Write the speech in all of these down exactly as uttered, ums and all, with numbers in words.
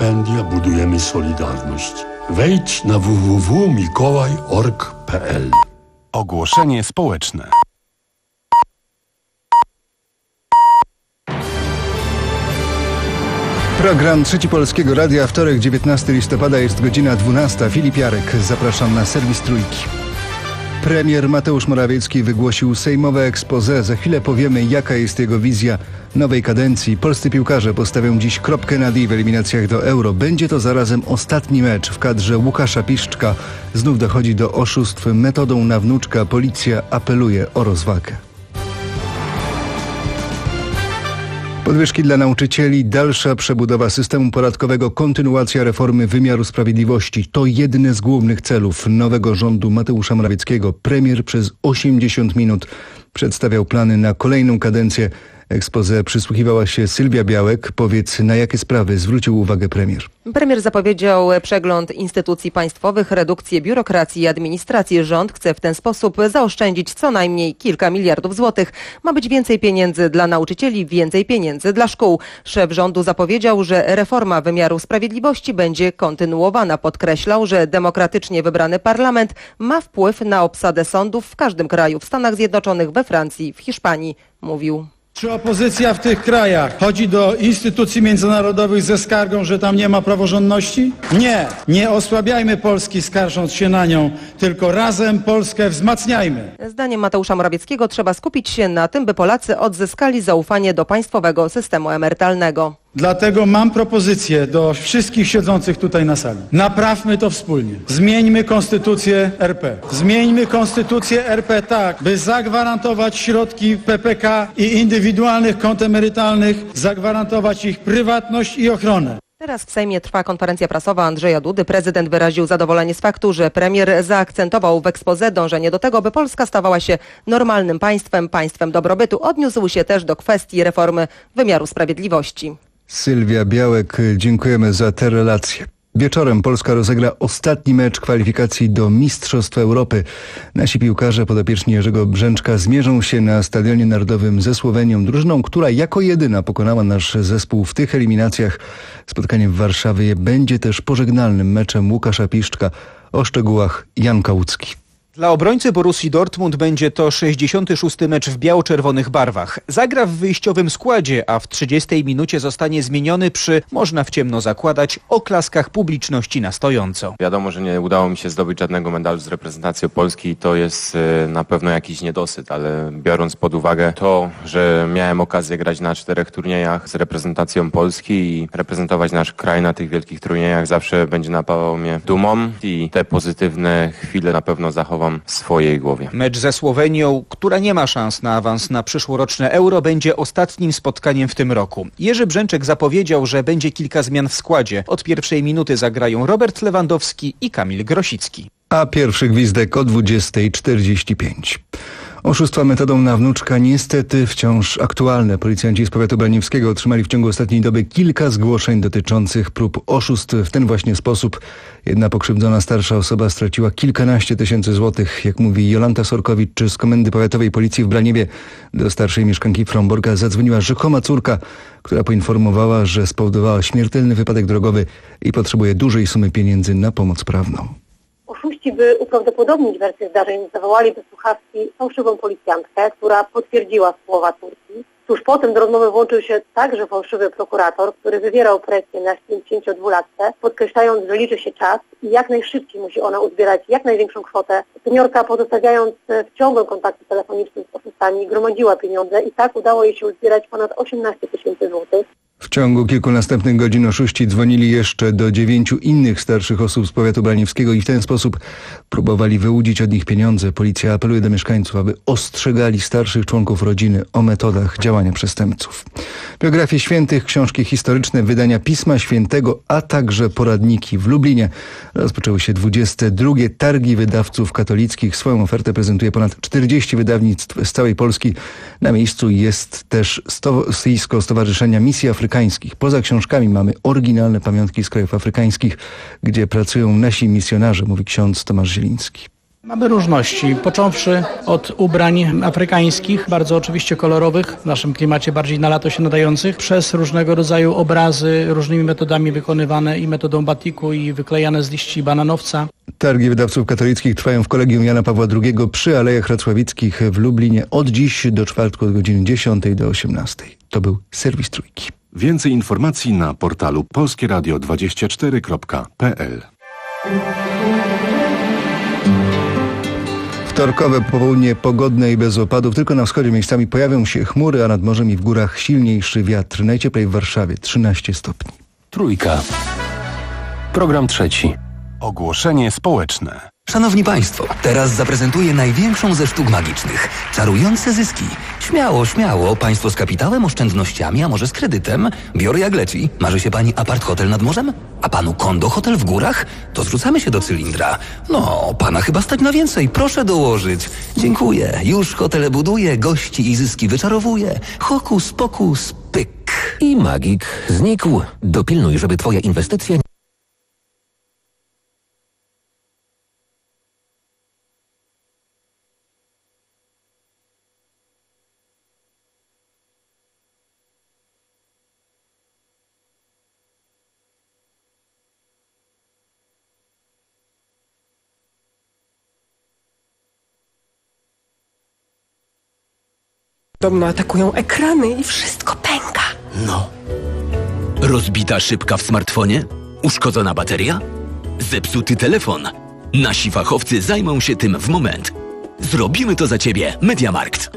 stypendia, budujemy solidarność. Wejdź na w w w kropka mikołaj kropka org kropka p l. Ogłoszenie społeczne. Program Trzeci Polskiego Radia, wtorek, dziewiętnastego listopada, jest godzina dwunasta. Filip Jarek, zapraszam na serwis Trójki. Premier Mateusz Morawiecki wygłosił sejmowe exposé. Za chwilę powiemy, jaka jest jego wizja nowej kadencji. Polscy piłkarze postawią dziś kropkę nad i w eliminacjach do Euro. Będzie to zarazem ostatni mecz w kadrze Łukasza Piszczka. Znów dochodzi do oszustw metodą na wnuczka. Policja apeluje o rozwagę. Podwyżki dla nauczycieli, dalsza przebudowa systemu podatkowego, kontynuacja reformy wymiaru sprawiedliwości. To jedne z głównych celów nowego rządu Mateusza Morawieckiego. Premier przez osiemdziesiąt minut przedstawiał plany na kolejną kadencję. Exposé przysłuchiwała się Sylwia Białek. Powiedz, na jakie sprawy zwrócił uwagę premier? Premier zapowiedział przegląd instytucji państwowych, redukcję biurokracji i administracji. Rząd chce w ten sposób zaoszczędzić co najmniej kilka miliardów złotych. Ma być więcej pieniędzy dla nauczycieli, więcej pieniędzy dla szkół. Szef rządu zapowiedział, że reforma wymiaru sprawiedliwości będzie kontynuowana. Podkreślał, że demokratycznie wybrany parlament ma wpływ na obsadę sądów w każdym kraju, w Stanach Zjednoczonych, we Francji, w Hiszpanii, mówił. Czy opozycja w tych krajach chodzi do instytucji międzynarodowych ze skargą, że tam nie ma praworządności? Nie. Nie osłabiajmy Polski, skarżąc się na nią, tylko razem Polskę wzmacniajmy. Zdaniem Mateusza Morawieckiego trzeba skupić się na tym, by Polacy odzyskali zaufanie do państwowego systemu emerytalnego. Dlatego mam propozycję do wszystkich siedzących tutaj na sali. Naprawmy to wspólnie. Zmieńmy konstytucję R P. Zmieńmy konstytucję R P tak, by zagwarantować środki P P K i indywidualnych kont emerytalnych, zagwarantować ich prywatność i ochronę. Teraz w Sejmie trwa konferencja prasowa Andrzeja Dudy. Prezydent wyraził zadowolenie z faktu, że premier zaakcentował w exposé dążenie do tego, by Polska stawała się normalnym państwem, państwem dobrobytu. Odniósł się też do kwestii reformy wymiaru sprawiedliwości. Sylwia Białek, dziękujemy za te relacje. Wieczorem Polska rozegra ostatni mecz kwalifikacji do Mistrzostw Europy. Nasi piłkarze podopieczni Jerzego Brzęczka zmierzą się na Stadionie Narodowym ze Słowenią, drużyną, która jako jedyna pokonała nasz zespół w tych eliminacjach. Spotkanie w Warszawie będzie też pożegnalnym meczem Łukasza Piszczka. O szczegółach Jan Kałucki. Dla obrońcy Borussii Dortmund będzie to sześćdziesiąty szósty mecz w biało-czerwonych barwach. Zagra w wyjściowym składzie, a w trzydziestej minucie zostanie zmieniony przy, można w ciemno zakładać, oklaskach publiczności na stojąco. Wiadomo, że nie udało mi się zdobyć żadnego medalu z reprezentacją Polski. To jest y, na pewno jakiś niedosyt, ale biorąc pod uwagę to, że miałem okazję grać na czterech turniejach z reprezentacją Polski i reprezentować nasz kraj na tych wielkich turniejach, zawsze będzie napawał mnie dumą i te pozytywne chwile na pewno zachowam w swojej głowie. Mecz ze Słowenią, która nie ma szans na awans na przyszłoroczne Euro, będzie ostatnim spotkaniem w tym roku. Jerzy Brzęczek zapowiedział, że będzie kilka zmian w składzie. Od pierwszej minuty zagrają Robert Lewandowski i Kamil Grosicki. A pierwszy gwizdek o dwudziestej czterdzieści pięć. Oszustwa metodą na wnuczka niestety wciąż aktualne. Policjanci z powiatu braniewskiego otrzymali w ciągu ostatniej doby kilka zgłoszeń dotyczących prób oszustw w ten właśnie sposób. Jedna pokrzywdzona starsza osoba straciła kilkanaście tysięcy złotych. Jak mówi Jolanta Sorkowicz z Komendy Powiatowej Policji w Braniewie, do starszej mieszkanki Fromborka zadzwoniła rzekoma córka, która poinformowała, że spowodowała śmiertelny wypadek drogowy i potrzebuje dużej sumy pieniędzy na pomoc prawną. Oszuści, by uprawdopodobnić wersję zdarzeń, zawołali do słuchawki fałszywą policjantkę, która potwierdziła słowa córki. Tuż potem do rozmowy włączył się także fałszywy prokurator, który wywierał presję na pięćdziesięciodwulatce, podkreślając, że liczy się czas i jak najszybciej musi ona uzbierać jak największą kwotę. Seniorka, pozostawiając w ciągłym kontakcie telefonicznym z oszustami, gromadziła pieniądze i tak udało jej się uzbierać ponad osiemnaście tysięcy złotych. W ciągu kilku następnych godzin oszuści dzwonili jeszcze do dziewięciu innych starszych osób z powiatu braniewskiego i w ten sposób próbowali wyłudzić od nich pieniądze. Policja apeluje do mieszkańców, aby ostrzegali starszych członków rodziny o metodach działania przestępców. Biografie świętych, książki historyczne, wydania Pisma Świętego, a także poradniki. W Lublinie rozpoczęły się dwudzieste drugie Targi Wydawców Katolickich. Swoją ofertę prezentuje ponad czterdzieści wydawnictw z całej Polski. Na miejscu jest też stoisko Stowarzyszenia Misji Afrykańskich. Poza książkami mamy oryginalne pamiątki z krajów afrykańskich, gdzie pracują nasi misjonarze, mówi ksiądz Tomasz Zieliński. Mamy różności, począwszy od ubrań afrykańskich, bardzo oczywiście kolorowych, w naszym klimacie bardziej na lato się nadających, przez różnego rodzaju obrazy, różnymi metodami wykonywane i metodą batiku i wyklejane z liści bananowca. Targi wydawców katolickich trwają w Kolegium Jana Pawła drugiego przy Alejach Racławickich w Lublinie od dziś do czwartku od godziny dziesiątej do osiemnastej. To był serwis Trójki. Więcej informacji na portalu polskie radio dwadzieścia cztery kropka p l. Wtorkowe popołudnie pogodne i bez opadów. Tylko na wschodzie miejscami pojawią się chmury, a nad morzem i w górach silniejszy wiatr. Najcieplej w Warszawie trzynaście stopni. Trójka. Program trzeci. Ogłoszenie społeczne. Szanowni Państwo, teraz zaprezentuję największą ze sztuk magicznych. Czarujące zyski. Śmiało, śmiało. Państwo z kapitałem, oszczędnościami, a może z kredytem. Biorę jak leci. Marzy się Pani apart-hotel nad morzem? A Panu kondo-hotel w górach? To zrzucamy się do cylindra. No, Pana chyba stać na więcej. Proszę dołożyć. Dziękuję. Już hotele buduję, gości i zyski wyczarowuję. Hokus pokus, pyk. I magik znikł. Dopilnuj, żeby Twoja inwestycja... Podobno atakują ekrany i wszystko pęka. No. Rozbita szybka w smartfonie? Uszkodzona bateria? Zepsuty telefon? Nasi fachowcy zajmą się tym w moment. Zrobimy to za Ciebie, MediaMarkt.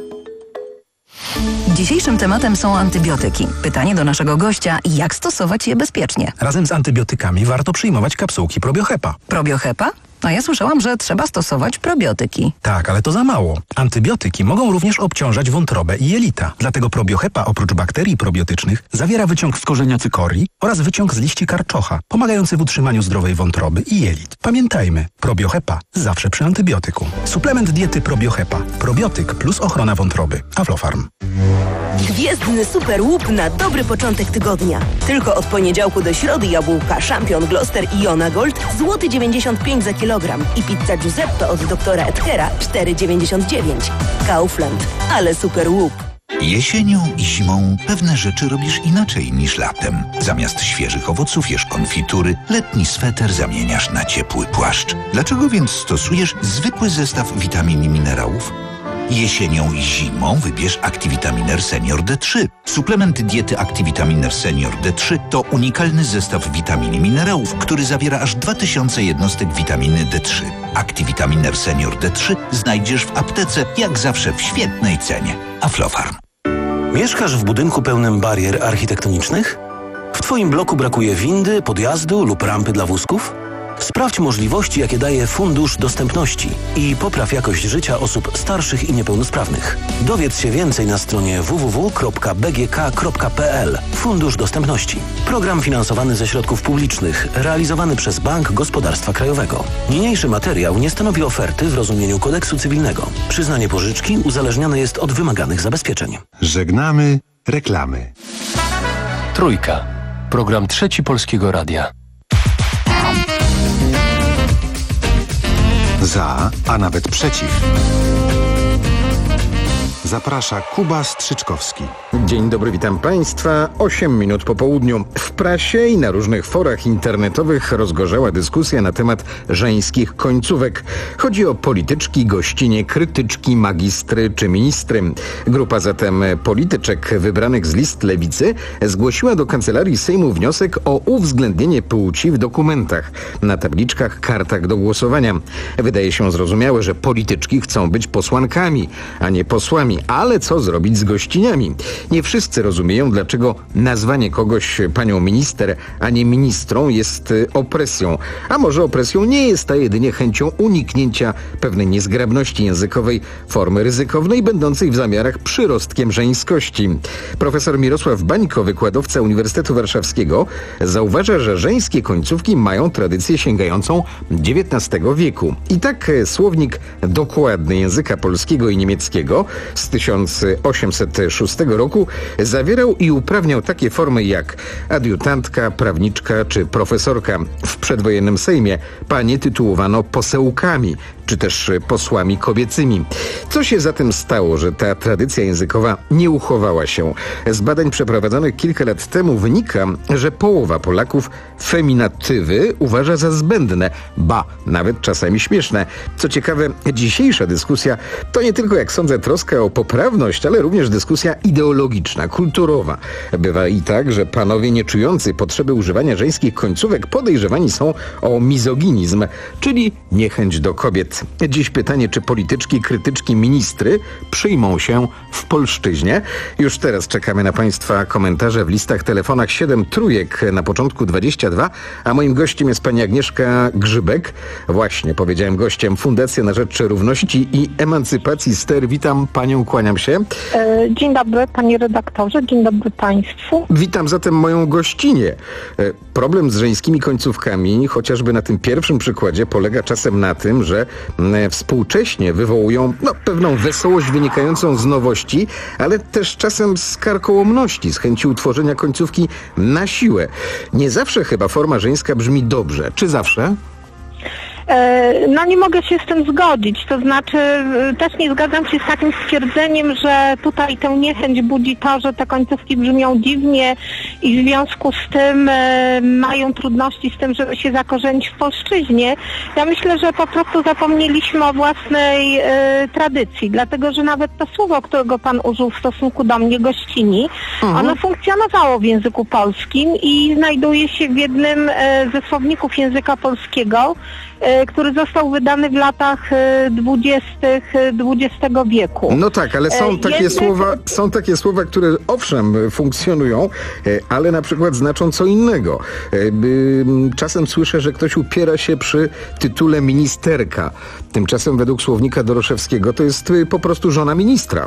Dzisiejszym tematem są antybiotyki. Pytanie do naszego gościa, jak stosować je bezpiecznie? Razem z antybiotykami warto przyjmować kapsułki probiohepa. Probiohepa? A ja słyszałam, że trzeba stosować probiotyki. Tak, ale to za mało. Antybiotyki mogą również obciążać wątrobę i jelita. Dlatego probiohepa oprócz bakterii probiotycznych zawiera wyciąg z korzenia cykorii oraz wyciąg z liści karczocha, pomagający w utrzymaniu zdrowej wątroby i jelit. Pamiętajmy, probiohepa zawsze przy antybiotyku. Suplement diety probiohepa. Probiotyk plus ochrona wątroby. Aflofarm. Gwiezdny super łup na dobry początek tygodnia. Tylko od poniedziałku do środy jabłka Champion, Gloucester i Jona Gold złoty dziewięćdziesiąt pięć za kilogram i pizza Giuseppe od doktora Edgera cztery dziewięćdziesiąt dziewięć. Kaufland, ale super łup. Jesienią i zimą pewne rzeczy robisz inaczej niż latem. Zamiast świeżych owoców jesz konfitury, letni sweter zamieniasz na ciepły płaszcz. Dlaczego więc stosujesz zwykły zestaw witamin i minerałów? Jesienią i zimą wybierz Activitaminer Senior D trzy. Suplement diety Activitaminer Senior D trzy to unikalny zestaw witamin i minerałów, który zawiera aż dwa tysiące jednostek witaminy D trzy. Activitaminer Senior D trzy znajdziesz w aptece, jak zawsze w świetnej cenie. Aflofarm. Mieszkasz w budynku pełnym barier architektonicznych? W Twoim bloku brakuje windy, podjazdu lub rampy dla wózków? Sprawdź możliwości, jakie daje Fundusz Dostępności i popraw jakość życia osób starszych i niepełnosprawnych. Dowiedz się więcej na stronie w w w kropka b g k kropka p l. Fundusz Dostępności. Program finansowany ze środków publicznych, realizowany przez Bank Gospodarstwa Krajowego. Niniejszy materiał nie stanowi oferty w rozumieniu kodeksu cywilnego. Przyznanie pożyczki uzależnione jest od wymaganych zabezpieczeń. Żegnamy reklamy. Trójka. Program trzeci Polskiego Radia. Za, a nawet przeciw. Zaprasza Kuba Strzyczkowski. Dzień dobry, witam Państwa. osiem minut po południu. W prasie i na różnych forach internetowych rozgorzała dyskusja na temat żeńskich końcówek. Chodzi o polityczki, gościnie, krytyczki, magistry czy ministry. Grupa zatem polityczek wybranych z list lewicy zgłosiła do Kancelarii Sejmu wniosek o uwzględnienie płci w dokumentach, na tabliczkach, kartach do głosowania. Wydaje się zrozumiałe, że polityczki chcą być posłankami, a nie posłami. Ale co zrobić z gościniami? Nie wszyscy rozumieją, dlaczego nazwanie kogoś panią minister, a nie ministrą jest opresją. A może opresją nie jest, a jedynie chęcią uniknięcia pewnej niezgrabności językowej, formy ryzykownej, będącej w zamiarach przyrostkiem żeńskości. Profesor Mirosław Bańko, wykładowca Uniwersytetu Warszawskiego, zauważa, że żeńskie końcówki mają tradycję sięgającą dziewiętnastego wieku. I tak słownik dokładny języka polskiego i niemieckiego z tysiąc osiemset szóstego roku zawierał i uprawniał takie formy jak adiutantka, prawniczka czy profesorka. W przedwojennym Sejmie panie tytułowano posełkami, czy też posłami kobiecymi. Co się zatem stało, że ta tradycja językowa nie uchowała się? Z badań przeprowadzonych kilka lat temu wynika, że połowa Polaków feminatywy uważa za zbędne, ba, nawet czasami śmieszne. Co ciekawe, dzisiejsza dyskusja to nie tylko, jak sądzę, troska o poprawność, ale również dyskusja ideologiczna, kulturowa. Bywa i tak, że panowie nie czujący potrzeby używania żeńskich końcówek podejrzewani są o mizoginizm, czyli niechęć do kobiet. Dziś pytanie, czy polityczki, krytyczki, ministry przyjmą się w polszczyźnie? Już teraz czekamy na państwa komentarze w listach, telefonach siedem trójek na początku dwadzieścia dwa, a moim gościem jest pani Agnieszka Grzybek. Właśnie powiedziałem gościem, Fundacja na Rzecz Równości i Emancypacji Ster. Witam panią, kłaniam się. Dzień dobry panie redaktorze, dzień dobry państwu. Witam zatem moją gościnię. Problem z żeńskimi końcówkami, chociażby na tym pierwszym przykładzie, polega czasem na tym, że współcześnie wywołują no, pewną wesołość wynikającą z nowości, ale też czasem z karkołomności, z chęci utworzenia końcówki na siłę. Nie zawsze chyba forma żeńska brzmi dobrze. Czy zawsze? No nie mogę się z tym zgodzić, to znaczy też nie zgadzam się z takim stwierdzeniem, że tutaj tę niechęć budzi to, że te końcówki brzmią dziwnie i w związku z tym e, mają trudności z tym, żeby się zakorzenić w polszczyźnie. Ja myślę, że po prostu zapomnieliśmy o własnej e, tradycji, dlatego że nawet to słowo, którego pan użył w stosunku do mnie, gościni, mhm. ono funkcjonowało w języku polskim i znajduje się w jednym e, ze słowników języka polskiego, który został wydany w latach dwudziestych dwudziestego wieku. No tak, ale są takie Język... słowa, są takie słowa, które owszem funkcjonują, ale na przykład znaczą co innego. Czasem słyszę, że ktoś upiera się przy tytule ministerka. Tymczasem według słownika Doroszewskiego to jest po prostu żona ministra.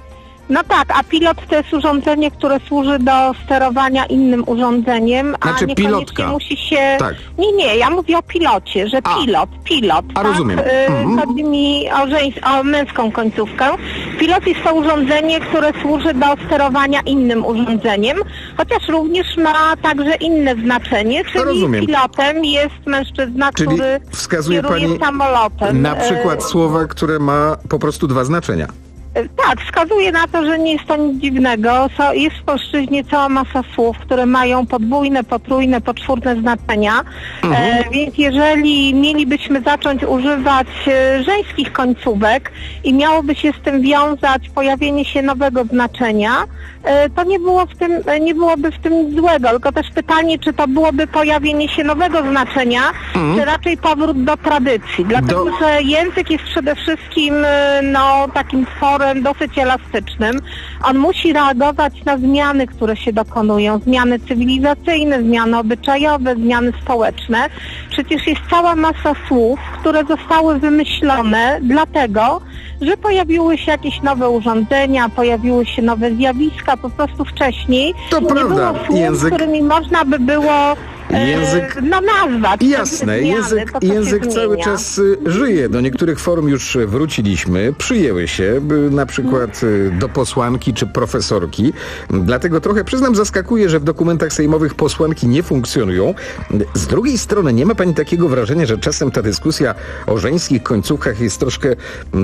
No tak, a pilot to jest urządzenie, które służy do sterowania innym urządzeniem, a znaczy, niekoniecznie pilotka. musi się... Tak. Nie, nie, ja mówię o pilocie, że a. pilot, pilot. A tak? rozumiem. Y, mhm. Chodzi mi o, żeńs- o męską końcówkę. Pilot jest to urządzenie, które służy do sterowania innym urządzeniem, chociaż również ma także inne znaczenie, czyli rozumiem. Pilotem jest mężczyzna, czyli który wskazuje kieruje pani samolotem. Na przykład y- słowa, które ma po prostu dwa znaczenia. Tak, wskazuje na to, że nie jest to nic dziwnego. Jest w polszczyźnie cała masa słów, które mają podwójne, potrójne, poczwórne znaczenia. Mhm. E, więc jeżeli mielibyśmy zacząć używać e, żeńskich końcówek i miałoby się z tym wiązać pojawienie się nowego znaczenia, e, to nie było w tym, nie byłoby w tym nic złego. Tylko też pytanie, czy to byłoby pojawienie się nowego znaczenia, mhm. czy raczej powrót do tradycji. Dlatego, do... że język jest przede wszystkim e, no, takim tworem dosyć elastycznym. On musi reagować na zmiany, które się dokonują. Zmiany cywilizacyjne, zmiany obyczajowe, zmiany społeczne. Przecież jest cała masa słów, które zostały wymyślone dlatego, że pojawiły się jakieś nowe urządzenia, pojawiły się nowe zjawiska. Po prostu wcześniej to nie prawda. było słów, Język... którymi można by było Język, no nazwać. Jasne, zmiany, język, to, język cały czas żyje. Do niektórych form już wróciliśmy, przyjęły się, na przykład do posłanki czy profesorki. Dlatego trochę, przyznam, zaskakuje, że w dokumentach sejmowych posłanki nie funkcjonują. Z drugiej strony nie ma pani takiego wrażenia, że czasem ta dyskusja o żeńskich końcówkach jest troszkę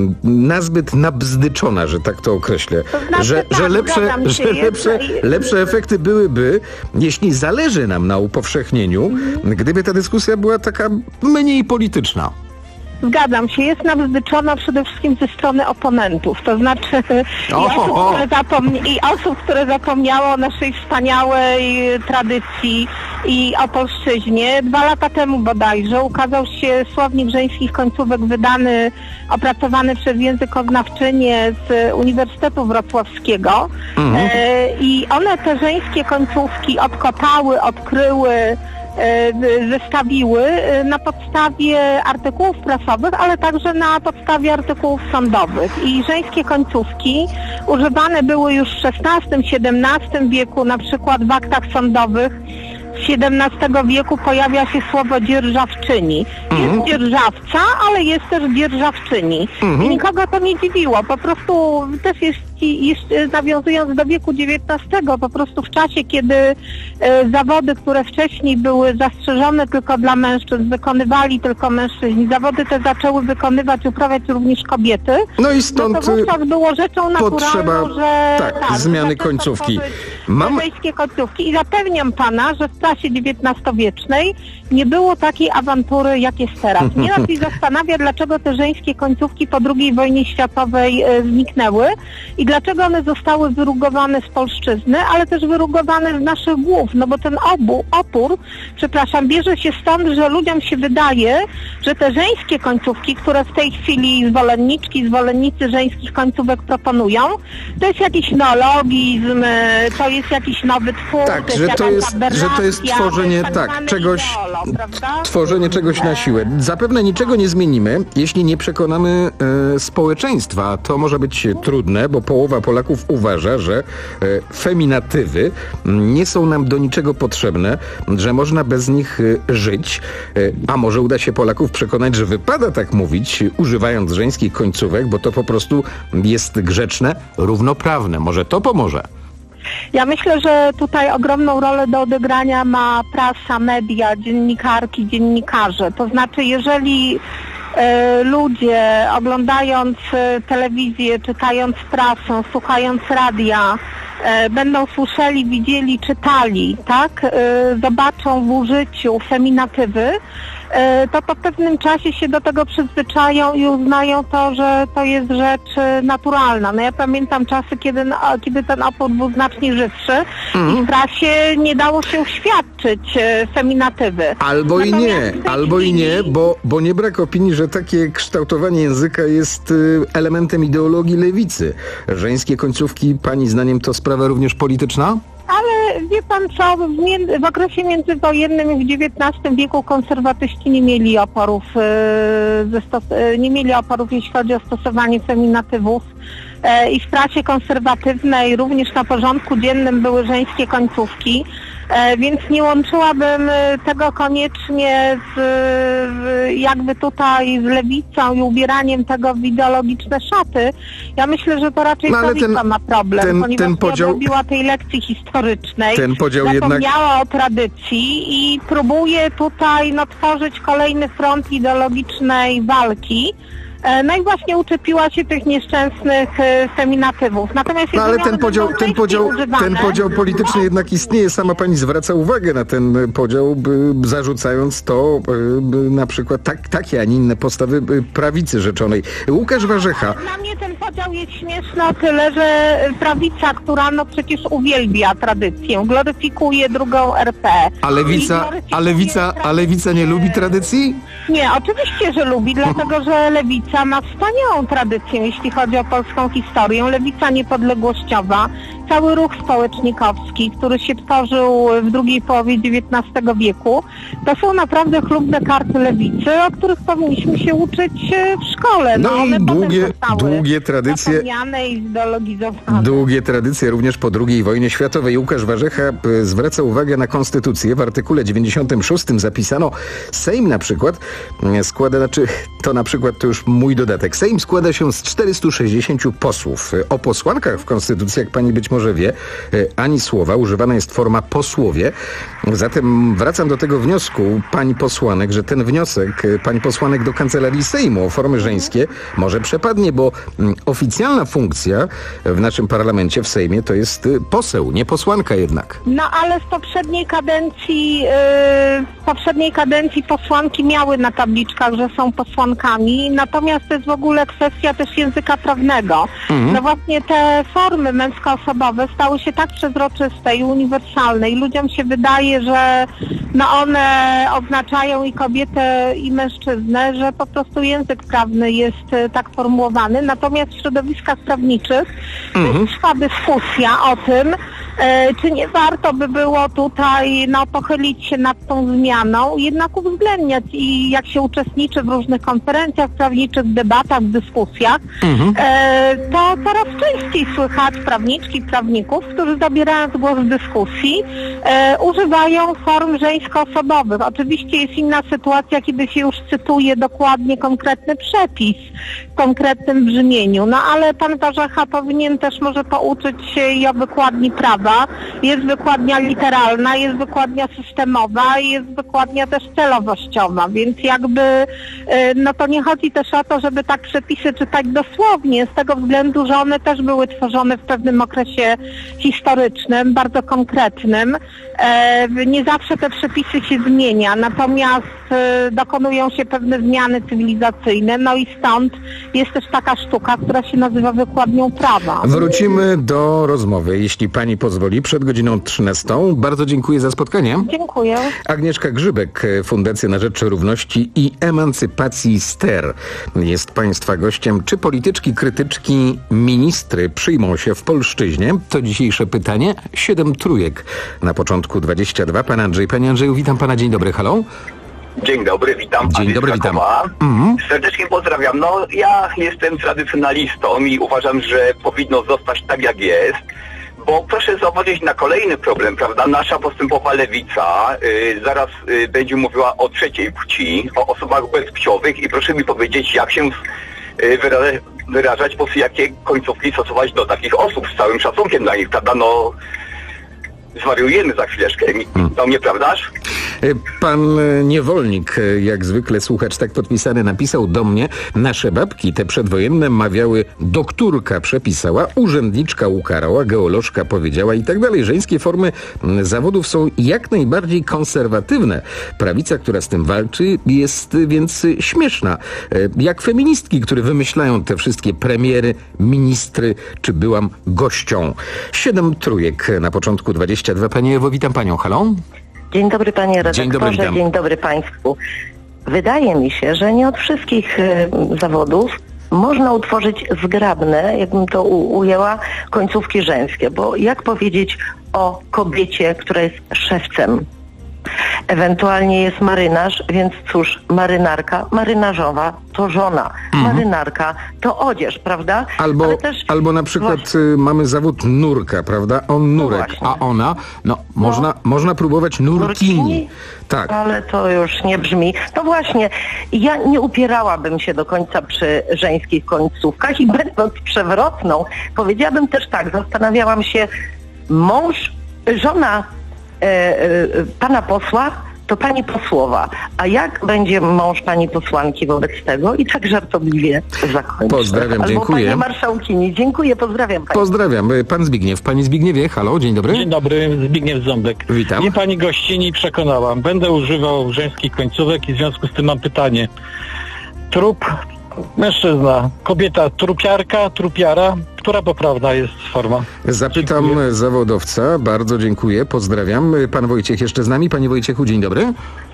nazbyt nabzdyczona, że tak to określę. To znaczy, że, tak, że, lepsze, że lepsze, lepsze efekty byłyby, jeśli zależy nam na upowszechnieniu, gdyby ta dyskusja była taka mniej polityczna. Zgadzam się, jest nabzdyczona przede wszystkim ze strony oponentów, to znaczy i osób, które zapomni- i osób, które zapomniały o naszej wspaniałej tradycji i o polszczyźnie. Dwa lata temu bodajże ukazał się słownik żeńskich końcówek wydany, opracowany przez językoznawczynię z Uniwersytetu Wrocławskiego mhm. e, i one te żeńskie końcówki odkopały, odkryły, zestawiły na podstawie artykułów prasowych, ale także na podstawie artykułów sądowych. I żeńskie końcówki używane były już w szesnastym, siedemnastym wieku, na przykład w aktach sądowych. Z siedemnastego wieku pojawia się słowo dzierżawczyni. Jest mhm. dzierżawca, ale jest też dzierżawczyni. Mhm. I nikogo to nie dziwiło. Po prostu też jest kwestii, jeszcze nawiązując do wieku dziewiętnastego, po prostu w czasie, kiedy e, zawody, które wcześniej były zastrzeżone tylko dla mężczyzn, wykonywali tylko mężczyźni, zawody te zaczęły wykonywać, uprawiać również kobiety. No i stąd no to wówczas było rzeczą naturalną, potrzeba, że tak, tak, zmiany że końcówki. Mam... żeńskie końcówki. I zapewniam pana, że w czasie dziewiętnastowiecznej nie było takiej awantury, jak jest teraz. Mnie nas zastanawia, dlaczego te żeńskie końcówki po drugiej wojnie światowej e, zniknęły i dlaczego one zostały wyrugowane z polszczyzny, ale też wyrugowane z naszych głów, no bo ten obu, opór, przepraszam, bierze się stąd, że ludziom się wydaje, że te żeńskie końcówki, które w tej chwili zwolenniczki, zwolennicy żeńskich końcówek proponują, to jest jakiś neologizm, to jest jakiś nowy twór, tak, to że jest to jest, że to jest aberracja, tworzenie, tak tak, zwany czegoś, ideolog, prawda? tworzenie czegoś na siłę. Zapewne niczego nie zmienimy, jeśli nie przekonamy e, społeczeństwa. To może być trudne, bo połowa Polaków uważa, że e, feminatywy nie są nam do niczego potrzebne, że można bez nich e, żyć, e, a może uda się Polaków przekonać, że wypada tak mówić, używając żeńskich końcówek, bo to po prostu jest grzeczne, równoprawne. Może to pomoże. Ja myślę, że tutaj ogromną rolę do odegrania ma prasa, media, dziennikarki, dziennikarze. To znaczy, jeżeli e, ludzie oglądając e, telewizję, czytając prasę, słuchając radia, e, będą słyszeli, widzieli, czytali, tak, e, zobaczą w użyciu feminatywy, to po pewnym czasie się do tego przyzwyczają i uznają to, że to jest rzecz naturalna. No ja pamiętam czasy, kiedy, kiedy ten opór był znacznie żywszy mm. i w prasie nie dało się uświadczyć feminatywy. Albo Natomiast i nie, albo chwili... i nie, bo, bo nie brak opinii, że takie kształtowanie języka jest elementem ideologii lewicy. Żeńskie końcówki, pani zdaniem, to sprawa również polityczna? Ale wie pan co, w, między, w okresie międzywojennym w dziewiętnastym wieku konserwatyści nie mieli oporów, yy, stos- nie mieli oporów, jeśli chodzi o stosowanie feminatywów. Yy, I w prasie konserwatywnej również na porządku dziennym były żeńskie końcówki. E, więc nie łączyłabym tego koniecznie z, jakby tutaj z lewicą i ubieraniem tego w ideologiczne szaty. Ja myślę, że to raczej no, lewica ten, ma problem, ten, ponieważ ten podział, nie odrobiła tej lekcji historycznej, ten podział zapomniała jednak... o tradycji i próbuje tutaj no, tworzyć kolejny front ideologicznej walki. No i właśnie uczepiła się tych nieszczęsnych feminatywów. Natomiast no ale ten podział, ten, podział, ten podział polityczny jednak istnieje. Sama pani zwraca uwagę na ten podział, by, zarzucając to by, na przykład tak, takie, a nie inne postawy prawicy rzeczonej. Łukasz Warzecha. Dla mnie ten podział jest śmieszny o tyle, że prawica, która no przecież uwielbia tradycję, gloryfikuje drugą R P. A lewica, a lewica, a lewica nie lubi tradycji? Nie, oczywiście, że lubi, dlatego że lewica ma wspaniałą tradycję, jeśli chodzi o polską historię. Lewica niepodległościowa, cały ruch społecznikowski, który się tworzył w drugiej połowie dziewiętnastego wieku, to są naprawdę chlubne karty lewicy, o których powinniśmy się uczyć w szkole. No, no i długie, długie tradycje, i zideologizowane. Długie tradycje również po drugiej wojnie światowej. Łukasz Warzecha zwraca uwagę na konstytucję. W artykule dziewięćdziesiątym szóstym zapisano, Sejm na przykład składa, znaczy to na przykład to już mój dodatek. Sejm składa się z czterystu sześćdziesięciu posłów. O posłankach w konstytucji, jak pani być może wie, ani słowa. Używana jest forma posłowie. Zatem wracam do tego wniosku pani posłanek, że ten wniosek pani posłanek do Kancelarii Sejmu o formy żeńskie może przepadnie, bo oficjalna funkcja w naszym parlamencie, w Sejmie, to jest poseł, nie posłanka jednak. No ale w poprzedniej kadencji, yy, w poprzedniej kadencji posłanki miały na tabliczkach, że są posłankami, natomiast to jest w ogóle kwestia też języka prawnego. Mhm. No właśnie te formy męskoosobowe stały się tak przezroczyste i uniwersalne i ludziom się wydaje, że no one oznaczają i kobietę, i mężczyznę, że po prostu język prawny jest tak formułowany. Natomiast w środowiskach prawniczych mhm. trwa dyskusja o tym, e, czy nie warto by było tutaj no, pochylić się nad tą zmianą, jednak uwzględniać i jak się uczestniczy w różnych konferencjach prawniczych, debatach, dyskusjach, mhm. e, to coraz częściej słychać prawniczki, prawników, którzy zabierając głos w dyskusji e, używają form żeńskoosobowych. Oczywiście jest inna sytuacja, kiedy się już cytuje dokładnie konkretny przepis w konkretnym brzmieniu, no ale pan Warzecha powinien też może pouczyć się i o wykładni prawa. Jest wykładnia literalna, jest wykładnia systemowa i jest wykładnia też celowościowa, więc jakby e, no to nie chodzi też o to, żeby tak przepisy czytać dosłownie, z tego względu, że one też były tworzone w pewnym okresie historycznym, bardzo konkretnym. E, nie zawsze te przepisy się zmienia, natomiast e, dokonują się pewne zmiany cywilizacyjne, no i stąd jest też taka sztuka, która się nazywa wykładnią prawa. Wrócimy do rozmowy, jeśli pani pozwoli, przed godziną trzynastą. Bardzo dziękuję za spotkanie. Dziękuję. Agnieszka Grzybek, Fundacja na Rzecz Równości i Emancypacji Ster jest państwa gościem. Czy polityczki, krytyczki, ministry przyjmą się w polszczyźnie? To dzisiejsze pytanie. Siedem trójek na początku dwadzieścia dwa. Pan Andrzej. Panie Andrzeju, witam pana. Dzień dobry. Halo. Dzień dobry, witam. Dzień dobry, witam. Mhm. Serdecznie pozdrawiam. No, ja jestem tradycjonalistą i uważam, że powinno zostać tak, jak jest. Bo proszę zauważyć na kolejny problem, prawda? Nasza postępowa lewica y, zaraz y, będzie mówiła o trzeciej płci, o osobach bezpłciowych i proszę mi powiedzieć, jak się y, wyra- wyrażać, po prostu jakie końcówki stosować do takich osób, z całym szacunkiem dla nich, prawda? No, zwariujemy za chwileczkę, no nieprawdaż? Pan niewolnik, jak zwykle słuchacz tak podpisany, napisał do mnie: nasze babki te przedwojenne mawiały, doktorka przepisała, urzędniczka ukarała, geolożka powiedziała i tak dalej. Żeńskie formy zawodów są jak najbardziej konserwatywne. Prawica, która z tym walczy, jest więc śmieszna. Jak feministki, które wymyślają te wszystkie premiery, ministry, czy byłam gością. Siedem trójek na początku dwadzieścia dwa. Pani Ewo, witam panią. Halo? Dzień dobry panie redaktorze, dzień dobry, witam. Dzień dobry państwu. Wydaje mi się, że nie od wszystkich y, zawodów można utworzyć zgrabne, jakbym to u, ujęła, końcówki żeńskie, bo jak powiedzieć o kobiecie, która jest szewcem? Ewentualnie jest marynarz, więc cóż, marynarka, marynarzowa to żona, mhm. marynarka to odzież, prawda? Albo, Ale też, albo na przykład właśnie, mamy zawód nurka, prawda? On nurek, no a ona, no, no można, można próbować nurkini. nurkini. Tak. Ale to już nie brzmi. No właśnie, ja nie upierałabym się do końca przy żeńskich końcówkach i będąc przewrotną, powiedziałabym też tak, zastanawiałam się, mąż, żona E, e, pana posła, to pani posłowa. A jak będzie mąż pani posłanki wobec tego? I tak żartobliwie zakończę. Pozdrawiam, Albo dziękuję. pani marszałkini. Dziękuję, pozdrawiam pani. Pozdrawiam. Pan Zbigniew. Pani Zbigniewie, halo, dzień dobry. Dzień dobry, Zbigniew Ząbek. Witam. Mnie pani gościni przekonała. Będę używał żeńskich końcówek i w związku z tym mam pytanie. Trup, mężczyzna, kobieta trupiarka, trupiara. Która poprawna jest forma? Zapytam dziękuję. zawodowca. Bardzo dziękuję. Pozdrawiam. Pan Wojciech jeszcze z nami. Panie Wojciechu, dzień dobry.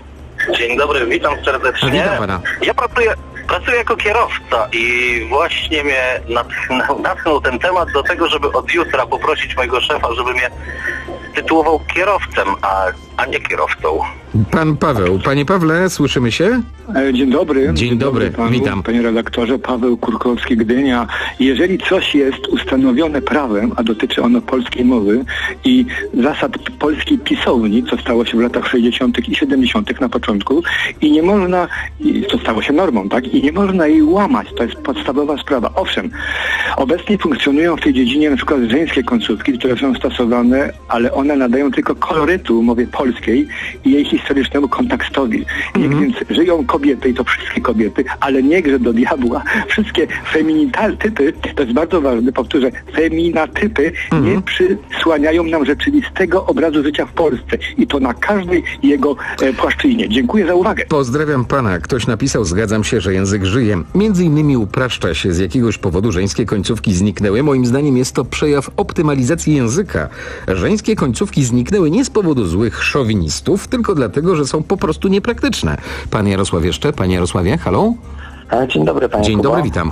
Dzień dobry, witam serdecznie. Witam pana. Ja pracuję, pracuję jako kierowca i właśnie mnie natchnął, natchnął ten temat do tego, żeby od jutra poprosić mojego szefa, żeby mnie tytułował kierowcem, a, a nie kierowcą. Pan Paweł. Panie Pawle, słyszymy się? Dzień dobry. Dzień, Dzień dobry, panu, witam. Panie redaktorze, Paweł Kurkowski, Gdynia. Jeżeli coś jest ustanowione prawem, a dotyczy ono polskiej mowy i zasad polskiej pisowni, co stało się w latach sześćdziesiątych i siedemdziesiątych na początku, i nie można, i to stało się normą, tak? I nie można jej łamać. To jest podstawowa sprawa. Owszem, obecnie funkcjonują w tej dziedzinie na przykład żeńskie końcówki, które są stosowane, ale one nadają tylko kolorytu mowie polskiej i jej historycznemu kontekstowi. Jak mm-hmm. więc żyją kobiety, i to wszystkie kobiety, ale nie grze do diabła, wszystkie femininatypy, to jest bardzo ważne, powtórzę, feminatypy mm-hmm. nie przysłaniają nam rzeczywistego obrazu życia w Polsce i to na każdej jego e, płaszczyźnie. Dziękuję za uwagę. Pozdrawiam pana. Ktoś napisał, zgadzam się, że język żyje. Między innymi upraszcza się, z jakiegoś powodu żeńskie końcówki zniknęły. Moim zdaniem jest to przejaw optymalizacji języka. Żeńskie końcówki zniknęły nie z powodu złych szowinistów, tylko dlatego, że są po prostu niepraktyczne. Pan Jarosław jeszcze? Panie Jarosławie, halo? Dzień dobry, panie Dzień Kuba. dobry, witam.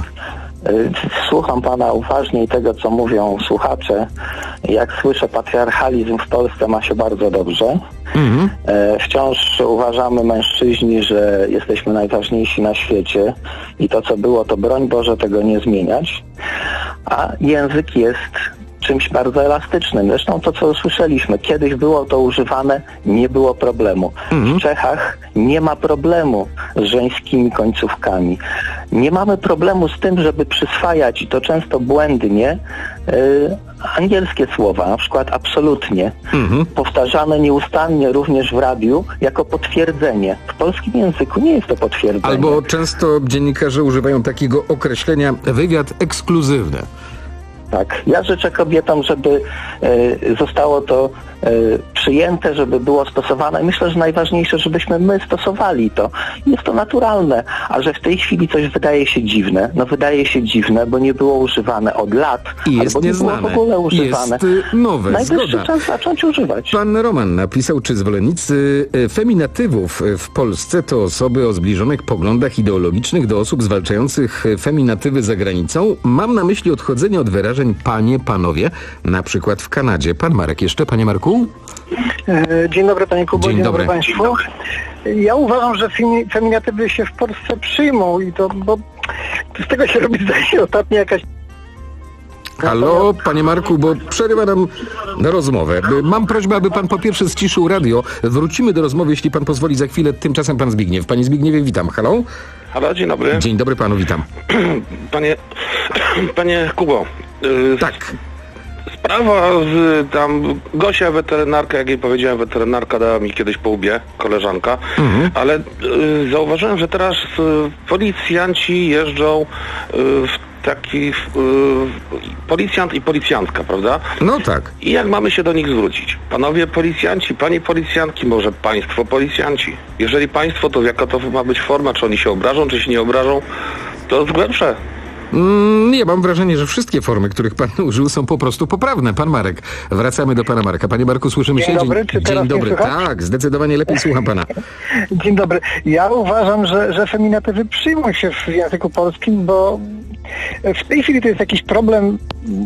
Słucham pana uważnie i tego, co mówią słuchacze. Jak słyszę, patriarchalizm w Polsce ma się bardzo dobrze. Mhm. Wciąż uważamy mężczyźni, że jesteśmy najważniejsi na świecie i to, co było, to broń Boże tego nie zmieniać. A język jest czymś bardzo elastycznym. Zresztą to, co usłyszeliśmy, kiedyś było to używane, nie było problemu. W Czechach nie ma problemu z żeńskimi końcówkami. Nie mamy problemu z tym, żeby przyswajać, i to często błędnie, yy, angielskie słowa, na przykład absolutnie, mhm. powtarzane nieustannie również w radiu jako potwierdzenie. W polskim języku nie jest to potwierdzenie. Albo często dziennikarze używają takiego określenia wywiad ekskluzywny. Tak. Ja życzę kobietom, żeby e, zostało to e, przyjęte, żeby było stosowane. Myślę, że najważniejsze, żebyśmy my stosowali to. Jest to naturalne, a że w tej chwili coś wydaje się dziwne, no wydaje się dziwne, bo nie było używane od lat, I jest albo nie nieznane. było w ogóle używane. Jest nowe, Najwyższy zgoda. czas zacząć używać. Pan Roman napisał, czy zwolennicy feminatywów w Polsce to osoby o zbliżonych poglądach ideologicznych do osób zwalczających feminatywy za granicą. Mam na myśli odchodzenie od wyrażeń panie, panowie, na przykład w Kanadzie. Pan Marek jeszcze, panie Marku? Dzień dobry, panie Kubo, dzień, dzień dobry. dobry państwu. Ja uważam, że femi- feminatywy się w Polsce przyjmą i to, bo z tego się robi, zdaje się, ostatnio jakaś... Halo, panie Marku, bo przerywa nam na rozmowę. Mam prośbę, aby pan po pierwsze ściszył radio. Wrócimy do rozmowy, jeśli pan pozwoli, za chwilę. Tymczasem pan Zbigniew. Panie Zbigniewie, witam. Halo? Halo, dzień dobry. Dzień dobry panu, witam. Panie, panie Kubo. Yy, tak. Sprawa z tam Gosia weterynarka, jak jej powiedziałem, weterynarka dała mi kiedyś po łbie, koleżanka, mhm. ale y, zauważyłem, że teraz y, policjanci jeżdżą y, w taki y, policjant i policjantka, prawda? No tak. I jak mamy się do nich zwrócić? Panowie policjanci, panie policjantki, może państwo policjanci. Jeżeli państwo, to jaka to ma być forma? Czy oni się obrażą, czy się nie obrażą? To jest głębsze. Mm, ja mam wrażenie, że wszystkie formy, których pan użył, są po prostu poprawne. Pan Marek. Wracamy do pana Marka. Panie Marku, słyszymy Dzień się. dobry, Dzień, czy teraz dzień dobry. mnie słychać? Tak, zdecydowanie lepiej słucham pana. Dzień dobry. Ja uważam, że, że feminatywy przyjmą się w języku polskim, bo w tej chwili to jest jakiś problem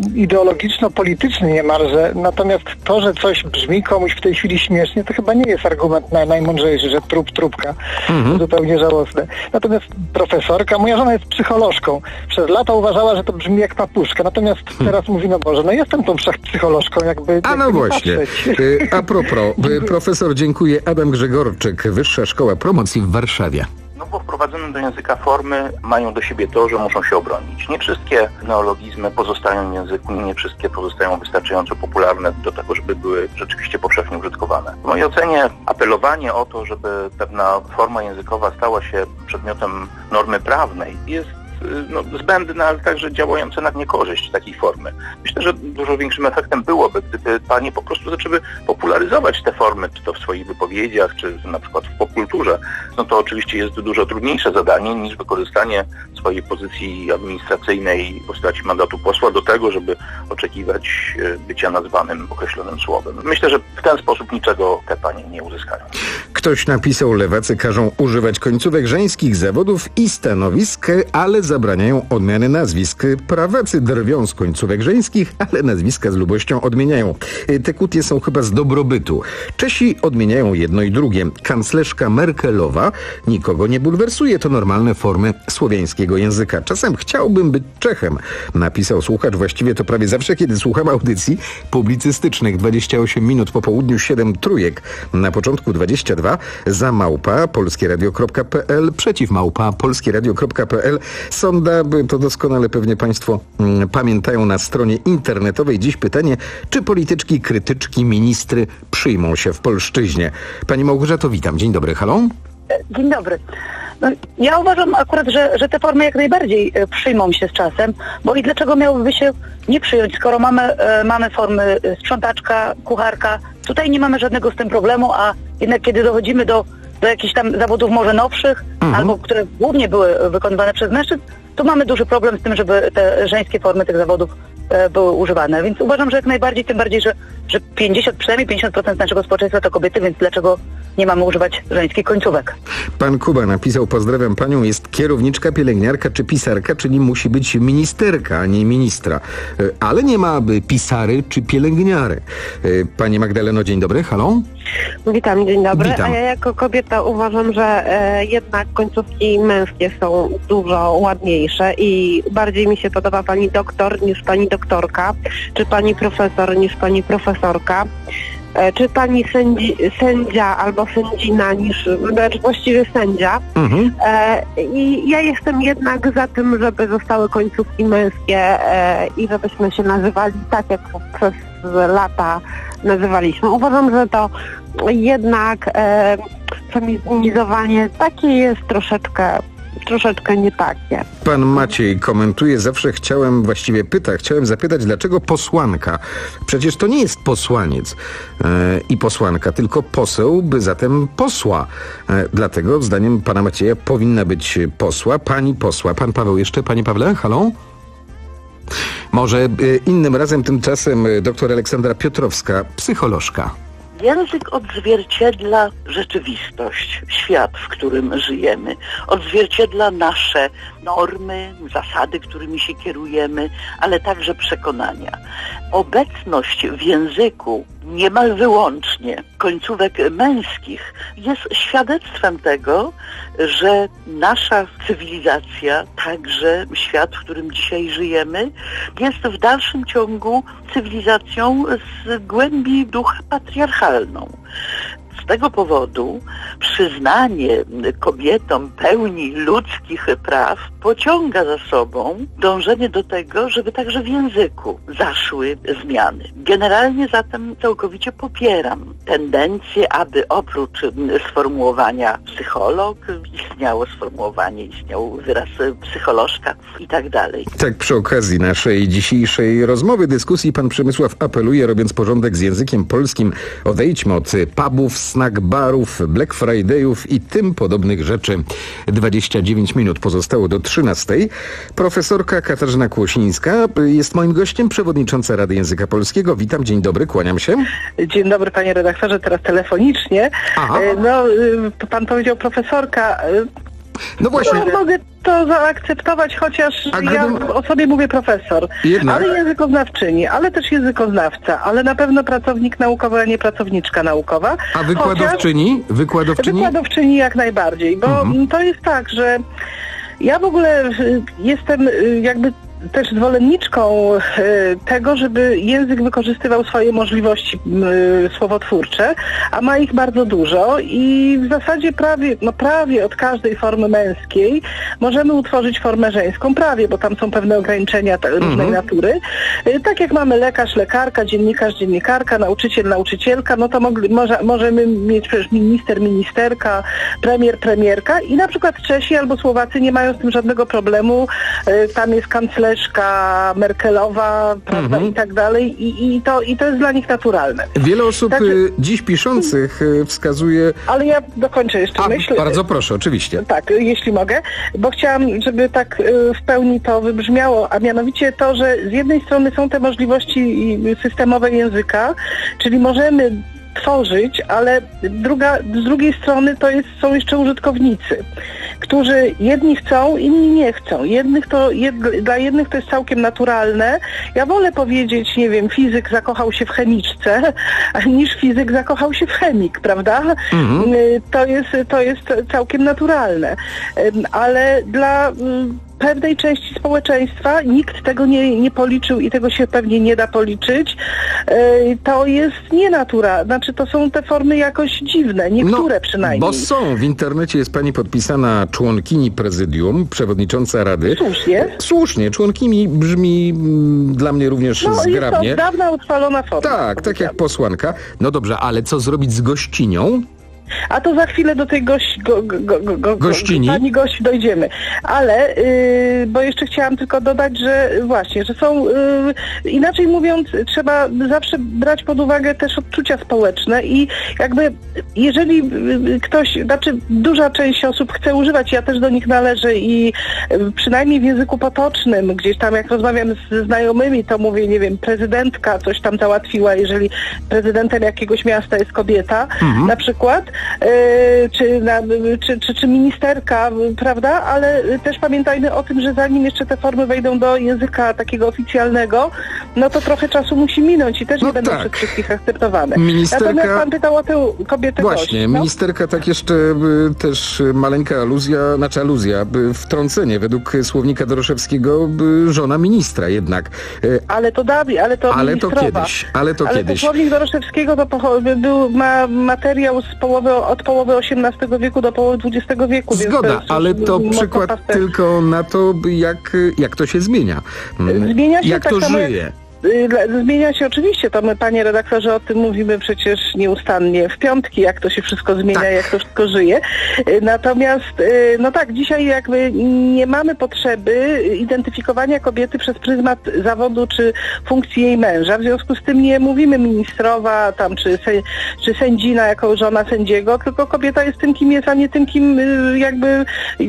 ideologiczno-polityczny niemalże, natomiast to, że coś brzmi komuś w tej chwili śmiesznie, to chyba nie jest argument na, najmądrzejszy, że trup, trupka. Mhm. Zupełnie żałosne. Natomiast profesorka, moja żona jest psycholożką. Przez lata uważała, że to brzmi jak papuszka, natomiast teraz mówi, no Boże, no jestem tą psycholożką, jakby... A no właśnie. A propos, profesor, dziękuję. Adam Grzegorczyk, Wyższa Szkoła Promocji w Warszawie. No bo wprowadzone do języka formy mają do siebie to, że muszą się obronić. Nie wszystkie neologizmy pozostają w języku, nie wszystkie pozostają wystarczająco popularne do tego, żeby były rzeczywiście powszechnie użytkowane. W mojej ocenie apelowanie o to, żeby pewna forma językowa stała się przedmiotem normy prawnej, jest no, zbędne, ale także działające na niekorzyść takiej formy. Myślę, że dużo większym efektem byłoby, gdyby panie po prostu zaczęły popularyzować te formy, czy to w swoich wypowiedziach, czy na przykład w popkulturze. No to oczywiście jest dużo trudniejsze zadanie niż wykorzystanie swojej pozycji administracyjnej w postaci mandatu posła do tego, żeby oczekiwać bycia nazwanym określonym słowem. Myślę, że w ten sposób niczego te panie nie uzyskają. Ktoś napisał, lewacy każą używać końcówek żeńskich zawodów i stanowisk, ale zabraniają odmiany nazwisk. Prawacy drwią z końcówek żeńskich, ale nazwiska z lubością odmieniają. Te kłótnie są chyba z dobrobytu. Czesi odmieniają jedno i drugie. Kanclerzka Merkelowa nikogo nie bulwersuje. To normalne formy słowiańskiego języka. Czasem chciałbym być Czechem, napisał słuchacz. Właściwie to prawie zawsze, kiedy słucham audycji publicystycznych. dwadzieścia osiem minut po południu, siedem trójek. Na początku dwadzieścia dwa, za małpa polskieradio kropka p l, przeciw małpa polskieradio kropka p l. Sonda, to doskonale pewnie państwo mm, pamiętają, na stronie internetowej. Dziś pytanie, czy polityczki, krytyczki, ministry przyjmą się w polszczyźnie? Pani Małgorzato, witam. Dzień dobry. Halo? Dzień dobry. No, ja uważam akurat, że, że te formy jak najbardziej e, przyjmą się z czasem, bo i dlaczego miałyby się nie przyjąć, skoro mamy, e, mamy formy sprzątaczka, kucharka, tutaj nie mamy żadnego z tym problemu, a jednak kiedy dochodzimy do, do jakichś tam zawodów może nowszych, mhm. albo które głównie były wykonywane przez mężczyzn, to mamy duży problem z tym, żeby te żeńskie formy tych zawodów e, były używane. Więc uważam, że jak najbardziej, tym bardziej, że, że pięćdziesiąt, przynajmniej pięćdziesiąt procent naszego społeczeństwa to kobiety, więc dlaczego nie mamy używać żeńskich końcówek? Pan Kuba napisał, pozdrawiam panią, jest kierowniczka, pielęgniarka czy pisarka, czyli musi być ministerka, a nie ministra. Ale nie ma pisary czy pielęgniary. Pani Magdaleno, dzień dobry, halo? Witam, dzień dobry. Witam. A ja jako kobieta uważam, że e, jednak końcówki męskie są dużo ładniejsze i bardziej mi się podoba pani doktor niż pani doktorka, czy pani profesor niż pani profesorka, czy pani sędzi, sędzia albo sędzina niż, znaczy właściwie sędzia. Mhm. E, I ja jestem jednak za tym, żeby zostały końcówki męskie e, i żebyśmy się nazywali tak, jak przez lata nazywaliśmy. Uważam, że to jednak e, feminizowanie takie jest troszeczkę troszeczkę nie takie. Pan Maciej komentuje, zawsze chciałem, właściwie pyta, chciałem zapytać, dlaczego posłanka? Przecież to nie jest posłaniec e, i posłanka, tylko poseł, by zatem posła. E, dlatego, zdaniem pana Macieja, powinna być posła, pani posła. Pan Paweł jeszcze, panie Pawle, halo? Może e, innym razem, tymczasem e, doktor Aleksandra Piotrowska, psycholożka. Język odzwierciedla rzeczywistość, świat, w którym żyjemy. Odzwierciedla nasze normy, zasady, którymi się kierujemy, ale także przekonania. Obecność w języku niemal wyłącznie końcówek męskich jest świadectwem tego, że nasza cywilizacja, także świat, w którym dzisiaj żyjemy, jest w dalszym ciągu cywilizacją z głębi ducha patriarchalną. Z tego powodu przyznanie kobietom pełni ludzkich praw pociąga za sobą dążenie do tego, żeby także w języku zaszły zmiany. Generalnie zatem całkowicie popieram tendencję, aby oprócz sformułowania psycholog istniało sformułowanie, istniał wyraz psycholożka i tak dalej. Tak, przy okazji naszej dzisiejszej rozmowy, dyskusji pan Przemysław apeluje, robiąc porządek z językiem polskim, odejdźmy od pubów, snack barów, Black Fridayów i tym podobnych rzeczy. dwadzieścia dziewięć minut pozostało do trzynastej. Profesorka Katarzyna Kłosińska jest moim gościem, przewodnicząca Rady Języka Polskiego. Witam, dzień dobry, kłaniam się. Dzień dobry, panie redaktorze, teraz telefonicznie. Aha. No, pan powiedział profesorka. No właśnie. No, mogę to zaakceptować, chociaż gdybym... ja o sobie mówię profesor, Jednak. ale językoznawczyni, ale też językoznawca, ale na pewno pracownik naukowy, a nie pracowniczka naukowa. A wykładowczyni? Chociaż... Wykładowczyni? Wykładowczyni jak najbardziej, bo mhm. to jest tak, że ja w ogóle jestem jakby też zwolenniczką y, tego, żeby język wykorzystywał swoje możliwości y, słowotwórcze, a ma ich bardzo dużo i w zasadzie prawie, no prawie od każdej formy męskiej możemy utworzyć formę żeńską, prawie, bo tam są pewne ograniczenia ta, różnej mm-hmm. natury. Y, tak jak mamy lekarz, lekarka, dziennikarz, dziennikarka, nauczyciel, nauczycielka, no to mogli, może, możemy mieć przecież minister, ministerka, premier, premierka i na przykład Czesi albo Słowacy nie mają z tym żadnego problemu. Y, tam jest kanclerz Merkelowa, prawda, mm-hmm. i tak dalej I, i, to, i to jest dla nich naturalne. Wiele osób Także, dziś piszących wskazuje... Ale ja dokończę jeszcze A, myśl. Bardzo proszę, oczywiście. Tak, jeśli mogę, bo chciałam, żeby tak w pełni to wybrzmiało, a mianowicie to, że z jednej strony są te możliwości systemowe języka, czyli możemy tworzyć, ale druga, z drugiej strony to jest, są jeszcze użytkownicy, którzy jedni chcą, inni nie chcą. Jednych to, jed, dla jednych to jest całkiem naturalne. Ja wolę powiedzieć, nie wiem, fizyk zakochał się w chemiczce, niż fizyk zakochał się w chemik, prawda? Mhm. To jest, to jest całkiem naturalne. Ale dla pewnej części społeczeństwa nikt tego nie, nie policzył i tego się pewnie nie da policzyć. To jest nienatura. Znaczy to są te formy jakoś dziwne, niektóre no, przynajmniej. Bo są. W internecie jest pani podpisana członkini prezydium, przewodnicząca Rady. Słusznie. Słusznie. Członkini brzmi mm, dla mnie również no, zgrabnie. No jest to od dawna utrwalona forma. Tak, tak jak posłanka. No dobrze, ale co zrobić z gościnią? A to za chwilę do tej gości, go, go, go, go, gościni. Pani gości dojdziemy. Ale, yy, bo jeszcze chciałam tylko dodać, że właśnie, że są, yy, inaczej mówiąc, trzeba zawsze brać pod uwagę też odczucia społeczne i jakby, jeżeli ktoś, znaczy duża część osób chce używać, ja też do nich należę i yy, przynajmniej w języku potocznym, gdzieś tam jak rozmawiam ze znajomymi, to mówię, nie wiem, prezydentka coś tam załatwiła, jeżeli prezydentem jakiegoś miasta jest kobieta, mhm. na przykład, e, czy, na, czy, czy, czy ministerka, prawda? Ale też pamiętajmy o tym, że zanim jeszcze te formy wejdą do języka takiego oficjalnego, no to trochę czasu musi minąć i też no nie będą tak. przez wszystkich akceptowane. Ministerka... Natomiast pan pytał o tę kobietę Właśnie, gość, no? ministerka, tak jeszcze y, też maleńka aluzja, znaczy aluzja, y, wtrącenie. Według słownika Doroszewskiego y, żona ministra jednak. Y, ale to Dawi, ale to Ale to ministrowa. kiedyś, ale to ale kiedyś. To słownik Doroszewskiego to pocho- był, ma materiał z połowy, od połowy osiemnastego wieku do połowy dwudziestego wieku. Zgoda, więc to ale to przykład paster. tylko na to, jak, jak to się zmienia. Zmienia się jak tak to samo żyje. Jak... Zmienia się oczywiście, to my, panie redaktorze, o tym mówimy przecież nieustannie w piątki, jak to się wszystko zmienia, tak. jak to wszystko żyje. Natomiast, no tak, dzisiaj jakby nie mamy potrzeby identyfikowania kobiety przez pryzmat zawodu czy funkcji jej męża. W związku z tym nie mówimy ministrowa tam, czy, czy sędzina jako żona sędziego, tylko kobieta jest tym, kim jest, a nie tym, kim jakby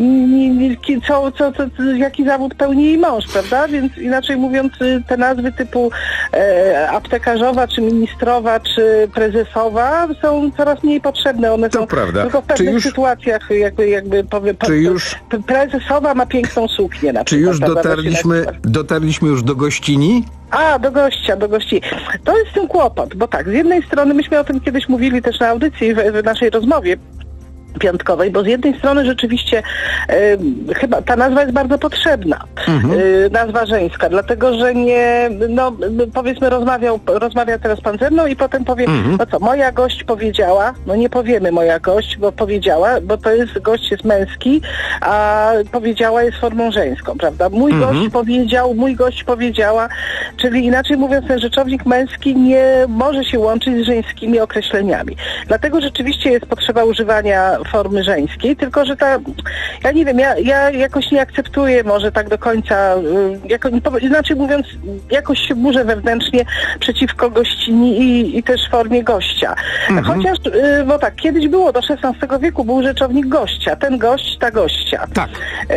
co, co, co, jaki zawód pełni jej mąż, prawda? Więc inaczej mówiąc, te nazwy typu E, aptekarzowa, czy ministrowa, czy prezesowa są coraz mniej potrzebne. One to są prawda. tylko w pewnych już, sytuacjach jakby, jakby powiem, czy już, prezesowa ma piękną suknię na czy przykład. Czy już dotarliśmy, dotarliśmy już do gościni? A, do gościa, do gości. To jest ten kłopot, bo tak, z jednej strony myśmy o tym kiedyś mówili też na audycji w, w naszej rozmowie piątkowej, bo z jednej strony rzeczywiście e, chyba ta nazwa jest bardzo potrzebna, mhm. e, nazwa żeńska, dlatego, że nie, no powiedzmy rozmawiał, rozmawia teraz pan ze mną i potem powie, mhm. no co, moja gość powiedziała, no nie powiemy moja gość, bo powiedziała, bo to jest, gość jest męski, a powiedziała jest formą żeńską, prawda? Mój mhm. gość powiedział, mój gość powiedziała, czyli inaczej mówiąc, ten rzeczownik męski nie może się łączyć z żeńskimi określeniami. Dlatego rzeczywiście jest potrzeba używania formy żeńskiej, tylko że ta, ja nie wiem, ja, ja jakoś nie akceptuję może tak do końca, jako, inaczej mówiąc, jakoś się burzę wewnętrznie przeciwko gościni i, i też formie gościa. Mhm. Chociaż, bo tak, kiedyś było, do szesnastego wieku był rzeczownik gościa, ten gość, ta gościa. Tak.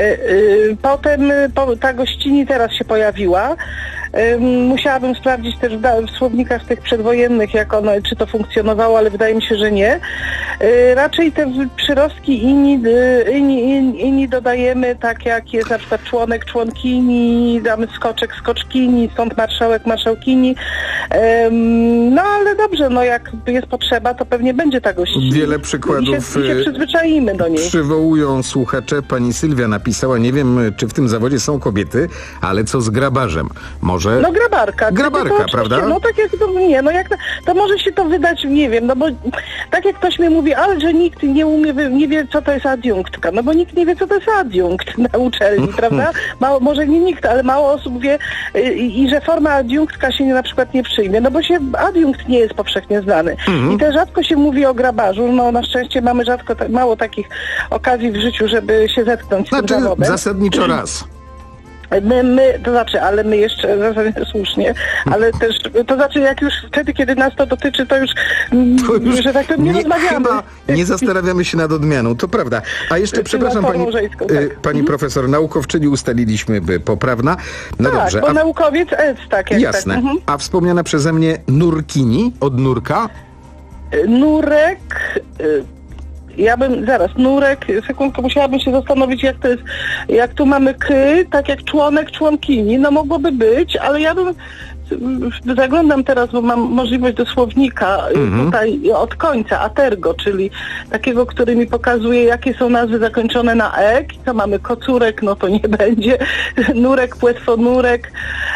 Potem ta gościni teraz się pojawiła. Musiałabym sprawdzić też w słownikach tych przedwojennych, jak ono, czy to funkcjonowało, ale wydaje mi się, że nie. Raczej te przyrostki inni, inni, inni dodajemy, tak jak jest na przykład członek, członkini, damy skoczek, skoczkini, stąd marszałek, marszałkini. No ale dobrze, no jak jest potrzeba, to pewnie będzie ta gościna. Wiele przykładów I się, i się przyzwyczaimy do niej. Przywołują słuchacze. Pani Sylwia napisała, nie wiem, czy w tym zawodzie są kobiety, ale co z grabarzem? Może No grabarka. Grabarka, prawda? No tak jak to, nie, no jak to, to może się to wydać, nie wiem, no bo tak jak ktoś mi mówi, ale że nikt nie umie, nie wie, co to jest adiunktka, no bo nikt nie wie, co to jest adiunkt na uczelni, prawda? Mało, może nie nikt, ale mało osób wie i, i że forma adiunktka się nie, na przykład nie przyjmie, no bo się adiunkt nie jest powszechnie znany. Mhm. I też rzadko się mówi o grabarzu, no na szczęście mamy rzadko, mało takich okazji w życiu, żeby się zetknąć z znaczy, tym zawodem. Zasadniczo raz. My, my, to znaczy, ale my jeszcze, słusznie, ale też, to znaczy jak już wtedy, kiedy nas to dotyczy, to już, to już że tak to nie, nie rozmawiamy. Chyba nie zastanawiamy się nad odmianą, to prawda. A jeszcze, przepraszam pani, żeńską, tak. pani mhm. profesor, naukowczyni ustaliliśmy, by poprawna. No tak, dobrze. bo A, naukowiec S, tak. Jak jasne. Tak. Mhm. A wspomniana przeze mnie nurkini, od nurka? Nurek... Y Ja bym, zaraz, nurek, sekundkę, musiałabym się zastanowić, jak to jest, jak tu mamy k, tak jak członek, członkini, no mogłoby być, ale ja bym, zaglądam teraz, bo mam możliwość do słownika mhm. tutaj od końca, atergo, czyli takiego, który mi pokazuje, jakie są nazwy zakończone na ek, to mamy kocurek, no to nie będzie, nurek, płetwonurek,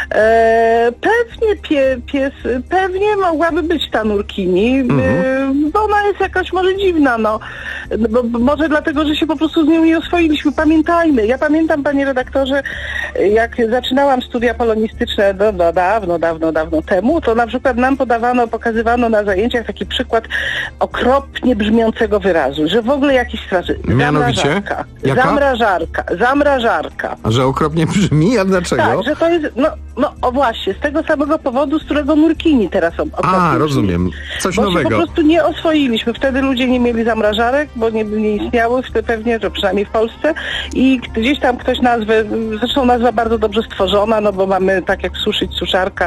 e, pewnie pie, pies, pewnie mogłaby być ta nurkini, mhm. e, bo ona jest jakaś może dziwna, no, bo, bo może dlatego, że się po prostu z nią nie oswoiliśmy, pamiętajmy, ja pamiętam, panie redaktorze, jak zaczynałam studia polonistyczne do, do dawno, dawno, dawno temu, to na przykład nam podawano, pokazywano na zajęciach taki przykład okropnie brzmiącego wyrazu, że w ogóle jakiś straży. Mianowicie? Zamrażarka. Jaka? Zamrażarka. Zamrażarka. A że okropnie brzmi? A dlaczego? Tak, że to jest, no, no o właśnie, z tego samego powodu, z którego nurkini teraz są okropnie. A, rozumiem. Coś bo nowego. Się po prostu nie oswoiliśmy. Wtedy ludzie nie mieli zamrażarek, bo nie, nie istniały wtedy pewnie, że przynajmniej w Polsce i gdzieś tam ktoś nazwę, zresztą nazwa bardzo dobrze stworzona, no bo mamy tak jak suszyć, suszarka,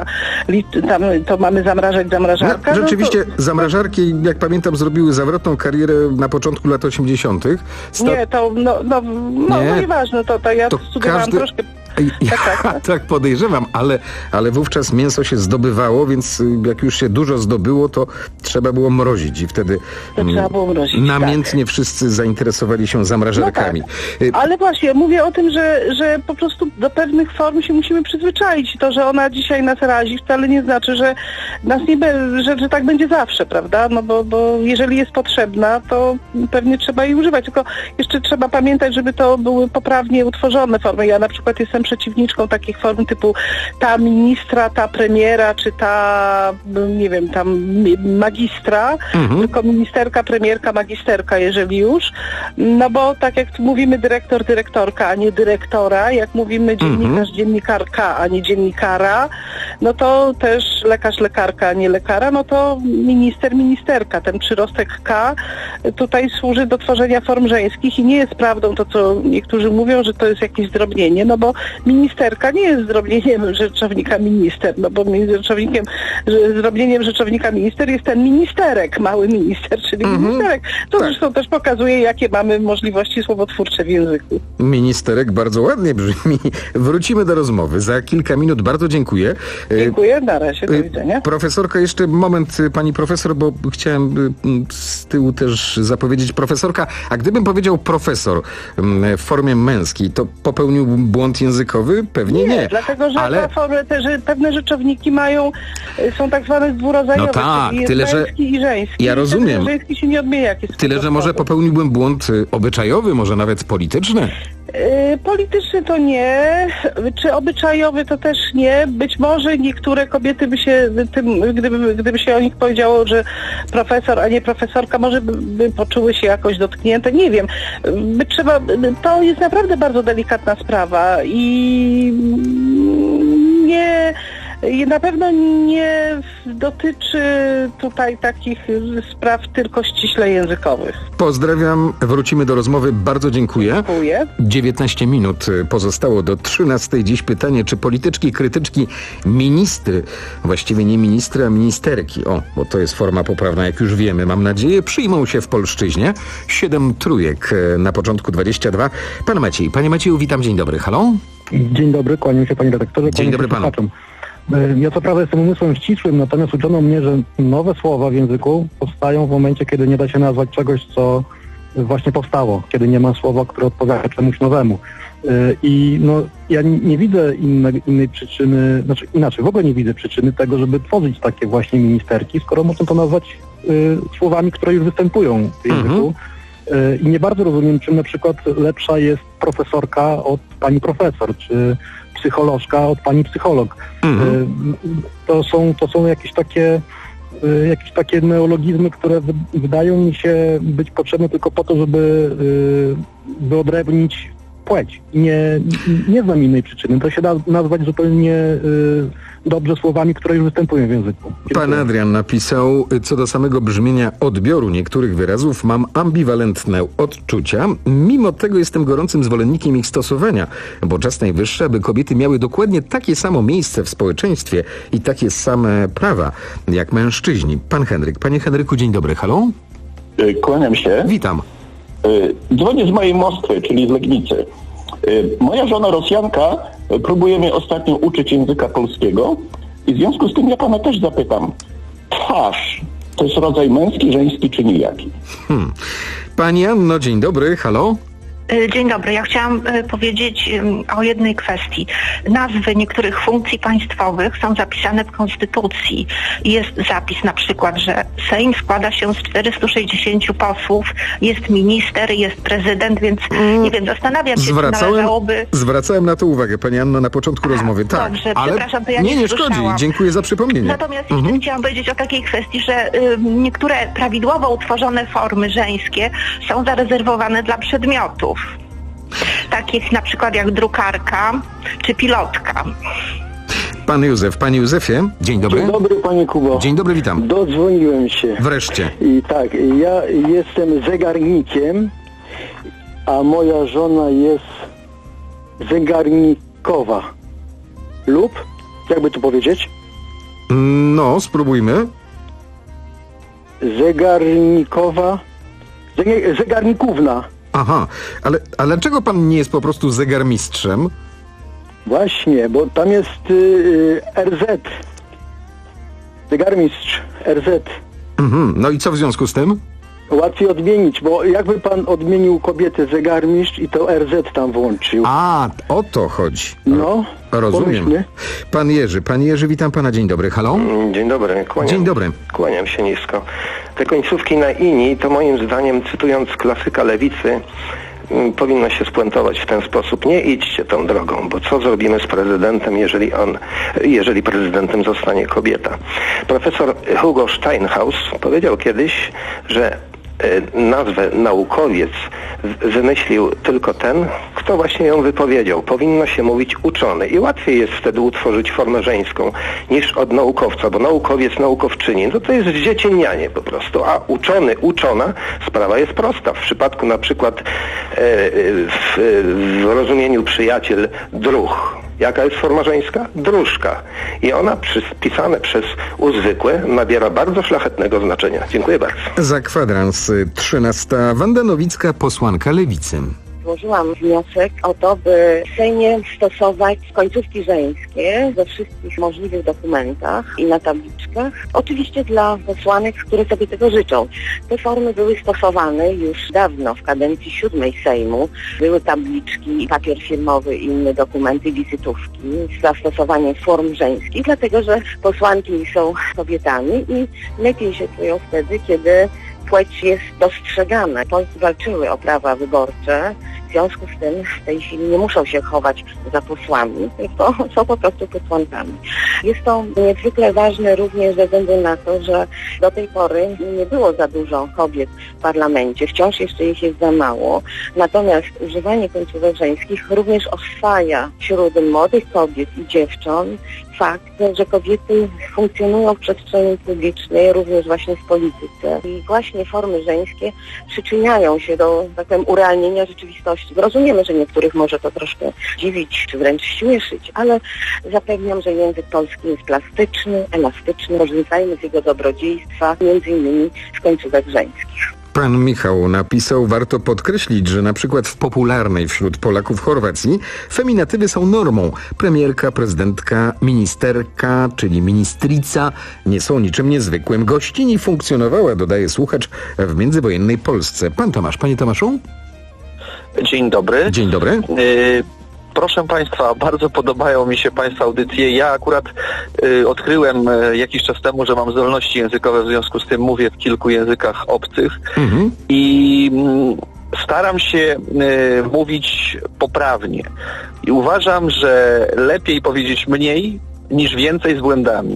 li, tam to mamy zamrażać zamrażarkę. No, rzeczywiście no to, zamrażarki, jak pamiętam, zrobiły zawrotną karierę na początku lat osiemdziesiątych. Sta... Nie, to no, no, no, nie, no nieważne, to, to ja to studiowałam każdy... troszkę... Ja, tak, tak, tak podejrzewam, ale, ale wówczas mięso się zdobywało, więc jak już się dużo zdobyło, to trzeba było mrozić i wtedy to trzeba było mrozić, namiętnie tak. wszyscy zainteresowali się zamrażarkami. No tak. Ale właśnie, mówię o tym, że, że po prostu do pewnych form się musimy przyzwyczaić. To, że ona dzisiaj nas razi, wcale nie znaczy, że nas nie be, że, że tak będzie zawsze, prawda? No bo, bo jeżeli jest potrzebna, to pewnie trzeba jej używać. Tylko jeszcze trzeba pamiętać, żeby to były poprawnie utworzone formy. Ja na przykład jestem przeciwniczką takich form typu ta ministra, ta premiera, czy ta, nie wiem, tam magistra, mhm. tylko ministerka, premierka, magisterka, jeżeli już. No bo tak jak mówimy dyrektor, dyrektorka, a nie dyrektora, jak mówimy dziennikarz, mhm. dziennikarka, a nie dziennikara, no to też lekarz, lekarka, a nie lekara, no to minister, ministerka. Ten przyrostek K tutaj służy do tworzenia form żeńskich i nie jest prawdą to, co niektórzy mówią, że to jest jakieś zdrobnienie, no bo ministerka nie jest zdrobnieniem rzeczownika minister, no bo rzeczownikiem, zdrobnieniem rzeczownika minister jest ten ministerek, mały minister, czyli mm-hmm. ministerek. To tak. Zresztą też pokazuje, jakie mamy możliwości słowotwórcze w języku. Ministerek bardzo ładnie brzmi. Wrócimy do rozmowy. Za kilka minut bardzo dziękuję. Dziękuję, na razie, do widzenia. Profesorka, jeszcze moment, pani profesor, bo chciałem z tyłu też zapowiedzieć profesorka, a gdybym powiedział profesor w formie męskiej, to popełniłbym błąd językowy? Pewnie nie. Nie, dlatego, że, ale... formy, te, że pewne rzeczowniki mają, są tak zwane dwurodzajowe, no tak, czyli tyle, jest że męski i żeński. Ja rozumiem. Żeński się nie odmienia. Jak jest tyle, że może popełniłbym błąd obyczajowy, może nawet polityczny? Yy, polityczny to nie, czy obyczajowy to też nie. Być może niektóre kobiety by się, tym, gdyby, gdyby się o nich powiedziało, że profesor, a nie profesorka, może by, by poczuły się jakoś dotknięte. Nie wiem. By trzeba, to jest naprawdę bardzo delikatna sprawa i nie... Na pewno nie dotyczy tutaj takich spraw tylko ściśle językowych. Pozdrawiam, wrócimy do rozmowy. Bardzo dziękuję. Dziękuję. dziewiętnaście minut pozostało do trzynastej. Dziś pytanie, czy polityczki, krytyczki, ministry, właściwie nie ministry, a ministerki, o, bo to jest forma poprawna, jak już wiemy, mam nadzieję, przyjmą się w polszczyźnie. Siedem trójek na początku dwadzieścia dwa. Pan Maciej. Panie Macieju, witam, dzień dobry. Halo? Dzień dobry, kłaniam się panie redaktorze. Dzień dobry panu. Ja co prawda jestem umysłem ścisłym, natomiast uczono mnie, że nowe słowa w języku powstają w momencie, kiedy nie da się nazwać czegoś, co właśnie powstało, kiedy nie ma słowa, które odpowiada czemuś nowemu. I no, ja nie widzę inne, innej przyczyny, znaczy inaczej, w ogóle nie widzę przyczyny tego, żeby tworzyć takie właśnie ministerki, skoro można to nazwać y, słowami, które już występują w języku. Mm-hmm. I nie bardzo rozumiem, czym na przykład lepsza jest profesorka od pani profesor, czy psycholożka od pani psycholog. Mm-hmm. To są, to są jakieś takie jakieś takie neologizmy, które w, wydają mi się być potrzebne tylko po to, żeby wyodrębnić płeć. Nie, nie znam innej przyczyny. To się da nazwać zupełnie y, dobrze słowami, które już występują w języku. Pan Adrian napisał, co do samego brzmienia odbioru niektórych wyrazów mam ambiwalentne odczucia. Mimo tego jestem gorącym zwolennikiem ich stosowania, bo czas najwyższy, aby kobiety miały dokładnie takie samo miejsce w społeczeństwie i takie same prawa jak mężczyźni. Pan Henryk. Panie Henryku, dzień dobry. Halo? Kłaniam się. Witam. Dzwonię z mojej Moskwy, czyli z Legnicy. Moja żona Rosjanka próbuje mnie ostatnio uczyć języka polskiego i w związku z tym ja pana też zapytam. Twarz to jest rodzaj męski, żeński czy nijaki? Hmm. Pani Anno, dzień dobry. Halo? Dzień dobry. Ja chciałam powiedzieć o jednej kwestii. Nazwy niektórych funkcji państwowych są zapisane w Konstytucji. Jest zapis na przykład, że Sejm składa się z czterystu sześćdziesięciu posłów, jest minister, jest prezydent, więc mm. nie wiem, zastanawiam się, zwracałem, czy należałoby... Zwracałem na to uwagę, pani Anno, na początku Aha, rozmowy. Tak, dobrze, ale przepraszam, to ja nie, nie nie szkodzi. Dziękuję za przypomnienie. Natomiast mhm. jeszcze chciałam powiedzieć o takiej kwestii, że y, niektóre prawidłowo utworzone formy żeńskie są zarezerwowane dla przedmiotów. Takich na przykład jak drukarka czy pilotka. Pan Józef. Panie Józefie, dzień dobry. Dzień dobry, panie Kubo. Dzień dobry, witam. Dodzwoniłem się. Wreszcie. I tak, ja jestem zegarnikiem, a moja żona jest zegarnikowa. Lub, jakby tu powiedzieć? No, spróbujmy. Zegarnikowa. Zeg- zegarnikówna. Aha, ale, ale dlaczego pan nie jest po prostu zegarmistrzem? Właśnie, bo tam jest y, R Z. Zegarmistrz R Z. Mhm. No i co w związku z tym? Łatwiej odmienić, bo jakby pan odmienił kobietę zegarmistrz i to R Z tam włączył. A, o to chodzi. No, rozumiem. pomyślmy. Pan Jerzy, pan Jerzy, witam pana, dzień dobry, halo? Dzień dobry, kłaniam, Dzień dobry. Kłaniam się nisko. Te końcówki na ini, to moim zdaniem, cytując klasyka lewicy, m, powinno się spuentować w ten sposób. Nie idźcie tą drogą, bo co zrobimy z prezydentem, jeżeli on, jeżeli prezydentem zostanie kobieta? Profesor Hugo Steinhaus powiedział kiedyś, że nazwę naukowiec wymyślił tylko ten, kto właśnie ją wypowiedział. Powinno się mówić uczony i łatwiej jest wtedy utworzyć formę żeńską niż od naukowca, bo naukowiec, naukowczyni, no to jest zdziecięnianie po prostu, a uczony, uczona, sprawa jest prosta. W przypadku na przykład e, w, w rozumieniu przyjaciel druh. Jaka jest forma żeńska? Dróżka. I ona pisane przez uzwykłe nabiera bardzo szlachetnego znaczenia. Dziękuję bardzo. Za kwadrans trzynasta Wanda Nowicka, posłanka Lewicy. Złożyłam wniosek o to, by w Sejmie stosować końcówki żeńskie we wszystkich możliwych dokumentach i na tabliczkach. Oczywiście dla posłanek, które sobie tego życzą. Te formy były stosowane już dawno, w kadencji siódmej Sejmu. Były tabliczki, papier firmowy i inne dokumenty, wizytówki z zastosowaniem form żeńskich, dlatego że posłanki są kobietami i lepiej się czują wtedy, kiedy płeć jest dostrzegana. Polki walczyły o prawa wyborcze, w związku z tym w tej chwili nie muszą się chować za posłami, tylko są po prostu posłankami. Jest to niezwykle ważne również ze względu na to, że do tej pory nie było za dużo kobiet w parlamencie, wciąż jeszcze ich jest za mało, natomiast używanie końcówek żeńskich również oswaja wśród młodych kobiet i dziewcząt fakt, że kobiety funkcjonują w przestrzeni publicznej, również właśnie w polityce. I właśnie formy żeńskie przyczyniają się do, tak powiem, urealnienia rzeczywistości. Rozumiemy, że niektórych może to troszkę dziwić, czy wręcz śmieszyć, ale zapewniam, że język polski jest plastyczny, elastyczny. Korzystajmy z jego dobrodziejstwa, między innymi z końcówek żeńskich. Pan Michał napisał, warto podkreślić, że na przykład w popularnej wśród Polaków Chorwacji feminatywy są normą. Premierka, prezydentka, ministerka, czyli ministrica nie są niczym niezwykłym. Gościni funkcjonowała, dodaje słuchacz, w międzywojennej Polsce. Pan Tomasz, panie Tomaszu? Dzień dobry. Dzień dobry. Y- Proszę Państwa, bardzo podobają mi się Państwa audycje. Ja akurat y, odkryłem y, jakiś czas temu, że mam zdolności językowe, w związku z tym mówię w kilku językach obcych mhm. i y, staram się y, mówić poprawnie. I uważam, że lepiej powiedzieć mniej niż więcej z błędami.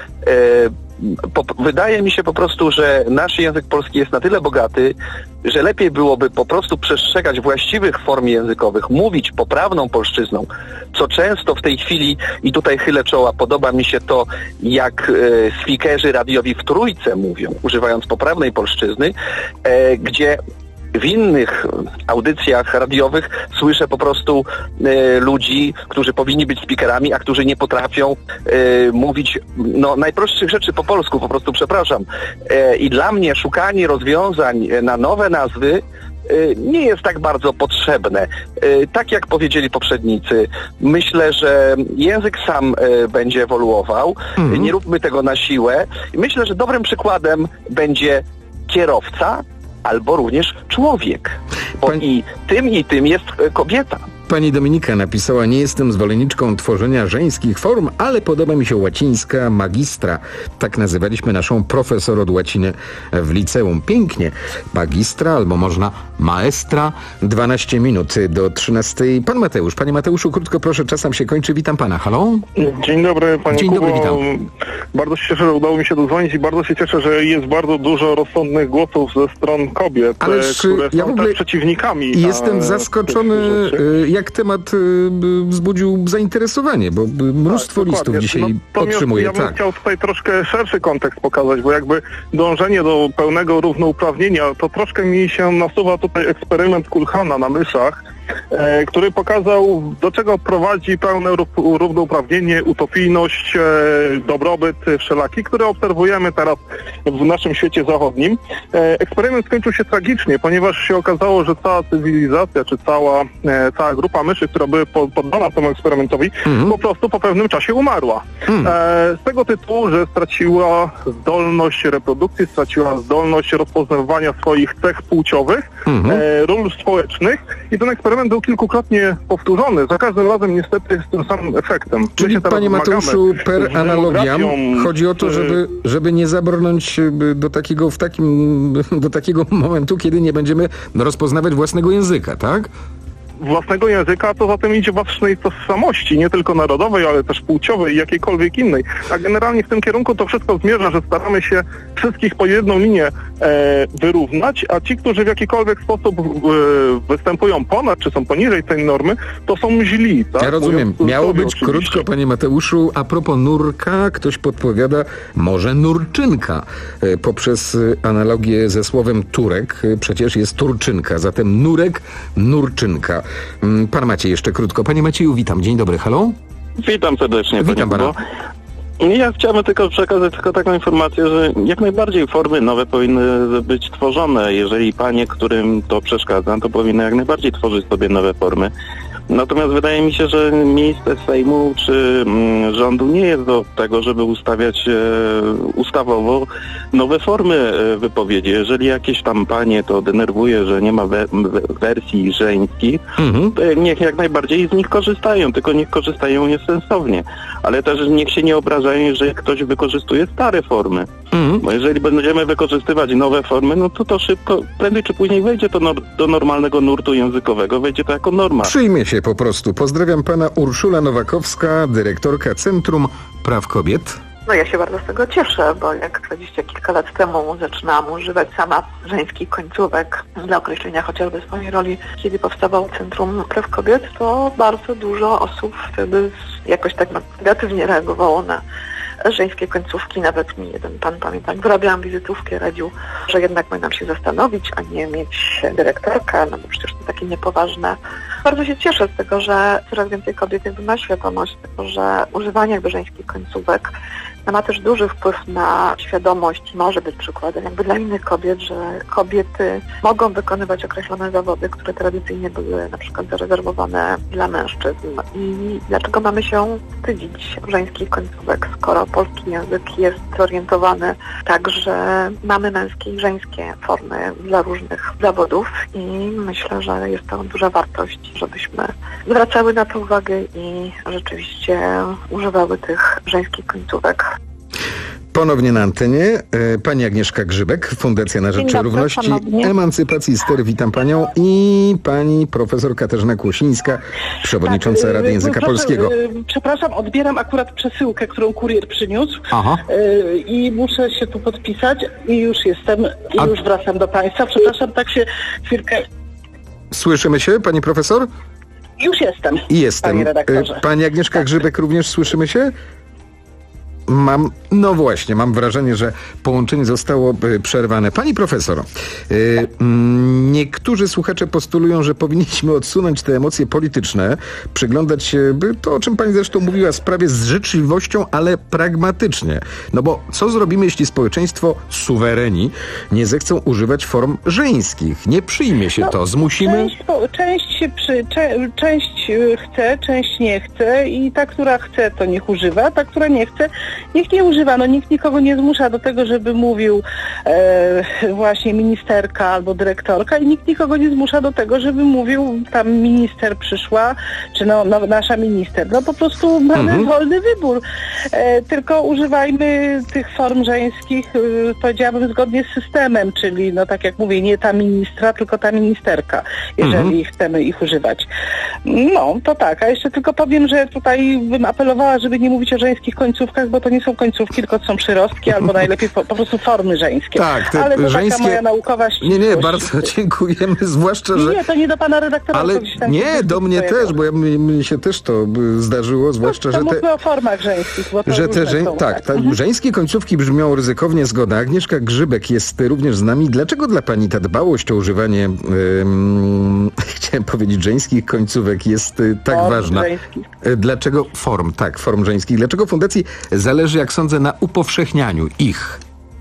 Y, Po, wydaje mi się po prostu, że nasz język polski jest na tyle bogaty, że lepiej byłoby po prostu przestrzegać właściwych form językowych, mówić poprawną polszczyzną, co często w tej chwili, i tutaj chylę czoła, podoba mi się to, jak e, speakerzy radiowi w Trójce mówią, używając poprawnej polszczyzny, e, gdzie w innych audycjach radiowych słyszę po prostu e, ludzi, którzy powinni być speakerami, a którzy nie potrafią e, mówić no, najprostszych rzeczy po polsku, po prostu przepraszam. E, I dla mnie szukanie rozwiązań na nowe nazwy e, nie jest tak bardzo potrzebne. E, tak jak powiedzieli poprzednicy, myślę, że język sam e, będzie ewoluował. Mhm. Nie róbmy tego na siłę. I myślę, że dobrym przykładem będzie kierowca, albo również człowiek, bo Pani... i tym i tym jest kobieta. Pani Dominika napisała, nie jestem zwolenniczką tworzenia żeńskich form, ale podoba mi się łacińska magistra. Tak nazywaliśmy naszą profesor od łaciny w liceum. Pięknie. Magistra albo można maestra. dwanaście minut do trzynastej. Pan Mateusz. Panie Mateuszu, krótko proszę, czas nam się kończy. Witam pana. Halo? Dzień dobry, panie Dzień Kubo. dobry, witam. Bardzo się cieszę, że udało mi się dodzwonić i bardzo się cieszę, że jest bardzo dużo rozsądnych głosów ze stron kobiet, Ależ, które ja są w ogóle też przeciwnikami. Jestem zaskoczony, jak temat wzbudził zainteresowanie, bo mnóstwo tak, listów dzisiaj Natomiast otrzymuje. Ja bym tak. chciał tutaj troszkę szerszy kontekst pokazać, bo jakby dążenie do pełnego równouprawnienia, to troszkę mi się nasuwa tutaj eksperyment Kulhana na myszach, e, który pokazał, do czego prowadzi pełne ró- równouprawnienie, utopijność, e, dobrobyt wszelaki, który obserwujemy teraz w naszym świecie zachodnim. E, eksperyment skończył się tragicznie, ponieważ się okazało, że cała cywilizacja, czy cała, e, cała grupa myszy, która była po, poddana temu eksperymentowi, mm. po prostu po pewnym czasie umarła. Mm. E, z tego tytułu, że straciła zdolność reprodukcji, straciła zdolność rozpoznawania swoich cech płciowych, mm-hmm. e, ról społecznych i ten eksperyment był kilkukrotnie powtórzony. Za każdym razem niestety z tym samym efektem. Czyli panie Mateuszu, per analogiam chodzi o to, żeby, żeby nie zabrnąć do takiego, w takim, do takiego momentu, kiedy nie będziemy rozpoznawać własnego języka, tak? własnego języka, to za tym idzie własnej tożsamości, nie tylko narodowej, ale też płciowej i jakiejkolwiek innej. A generalnie w tym kierunku to wszystko zmierza, że staramy się wszystkich po jedną linię e, wyrównać, a ci, którzy w jakikolwiek sposób e, występują ponad, czy są poniżej tej normy, to są źli. Tak? Ja rozumiem. Mówiąc, Miało być oczywiście. krótko, panie Mateuszu. A propos nurka, ktoś podpowiada, może nurczynka. E, poprzez analogię ze słowem Turek, e, przecież jest turczynka, zatem nurek, nurczynka. Pan Maciej jeszcze krótko. Panie Macieju, witam. Dzień dobry. Halo? Witam serdecznie. Witam pana. Ja chciałbym tylko przekazać tylko taką informację, że jak najbardziej formy nowe powinny być tworzone. Jeżeli panie, którym to przeszkadza, to powinny jak najbardziej tworzyć sobie nowe formy. Natomiast wydaje mi się, że miejsce Sejmu czy mm, rządu nie jest do tego, żeby ustawiać e, ustawowo nowe formy e, wypowiedzi. Jeżeli jakieś tam panie to denerwuje, że nie ma we, we, wersji żeńskich, mhm. to niech jak najbardziej z nich korzystają, tylko niech korzystają niesensownie. Ale też niech się nie obrażają, jeżeli ktoś wykorzystuje stare formy. Mhm. Bo jeżeli będziemy wykorzystywać nowe formy, no to to szybko, prędzej czy później wejdzie to nor- do normalnego nurtu językowego, wejdzie to jako norma. Przyjmie się po prostu. Pozdrawiam pana. Urszula Nowakowska, dyrektorka Centrum Praw Kobiet. No ja się bardzo z tego cieszę, bo jak dwadzieścia kilka lat temu zaczynałam używać sama żeńskich końcówek dla określenia chociażby swojej roli, kiedy powstawało Centrum Praw Kobiet, to bardzo dużo osób wtedy jakoś tak negatywnie reagowało na żeńskie końcówki. Nawet mi jeden pan, pamiętam, wyrabiałam wizytówkę, radził, że jednak powinnam się zastanowić, a nie mieć dyrektorka, no bo przecież to takie niepoważne. Bardzo się cieszę z tego, że coraz więcej kobiet jakby ma świadomość tego, że używanie jakby żeńskich końcówek ma też duży wpływ na świadomość, może być przykładem jakby dla innych kobiet, że kobiety mogą wykonywać określone zawody, które tradycyjnie były na przykład zarezerwowane dla mężczyzn. I dlaczego mamy się wstydzić żeńskich końcówek, skoro polski język jest zorientowany tak, że mamy męskie i żeńskie formy dla różnych zawodów i myślę, że jest to duża wartość, żebyśmy zwracały na to uwagę i rzeczywiście używały tych żeńskich końcówek. Ponownie na antenie pani Agnieszka Grzybek, Fundacja na Rzecz Dzień dobry, Równości, ponownie. Emancypacji Ster, witam panią, i pani profesor Katarzyna Kłosińska, przewodnicząca Tak, Rady Języka proszę, Polskiego. Przepraszam, odbieram akurat przesyłkę, którą kurier przyniósł. Aha. I muszę się tu podpisać i już jestem, i A... już wracam do państwa. Przepraszam, tak się chwilkę... Słyszymy się, pani profesor? Już jestem, Jestem. panie redaktorze. Pani Agnieszka tak. Grzybek, również słyszymy się? Mam, no właśnie, mam wrażenie, że połączenie zostało przerwane. Pani profesor, yy, niektórzy słuchacze postulują, że powinniśmy odsunąć te emocje polityczne, przyglądać się, to o czym pani zresztą mówiła, sprawie z życzliwością, ale pragmatycznie. No bo co zrobimy, jeśli społeczeństwo, suwereni, nie zechcą używać form żeńskich? Nie przyjmie się no, to, zmusimy? Część, część się przy, cze, część chce, część nie chce i ta, która chce, to niech używa, ta, która nie chce, niech nie używa. No nikt nikogo nie zmusza do tego, żeby mówił e, właśnie ministerka albo dyrektorka i nikt nikogo nie zmusza do tego, żeby mówił tam minister przyszła, czy no, no nasza minister. No po prostu mamy mhm. wolny wybór. E, tylko używajmy tych form żeńskich, e, powiedziałabym, zgodnie z systemem, czyli no tak jak mówię, nie ta ministra, tylko ta ministerka, jeżeli mhm. chcemy ich używać. No, to tak. A jeszcze tylko powiem, że tutaj bym apelowała, żeby nie mówić o żeńskich końcówkach, bo to nie są końcówki, tylko to są przyrostki, albo najlepiej po, po prostu formy żeńskie. Tak, te ale to żeńskie... taka moja naukowa Nie, nie, bardzo dziękujemy, zwłaszcza, że... Nie, to nie do pana redaktora. Ale nie, do mnie też, bo ja, mnie, mnie się też to zdarzyło, zwłaszcza, no, to że te... mówmy o formach żeńskich, bo to że te żeń... są, tak, tak. ta Mhm. żeńskie końcówki brzmią ryzykownie, zgoda. Agnieszka Grzybek jest również z nami. Dlaczego dla pani ta dbałość o używanie, ym, chciałem powiedzieć, żeńskich końcówek jest y, tak form ważna? żeńskich. Dlaczego form, tak, form żeńskich. Dlaczego fundacji zależy, jak sądzę, na upowszechnianiu ich?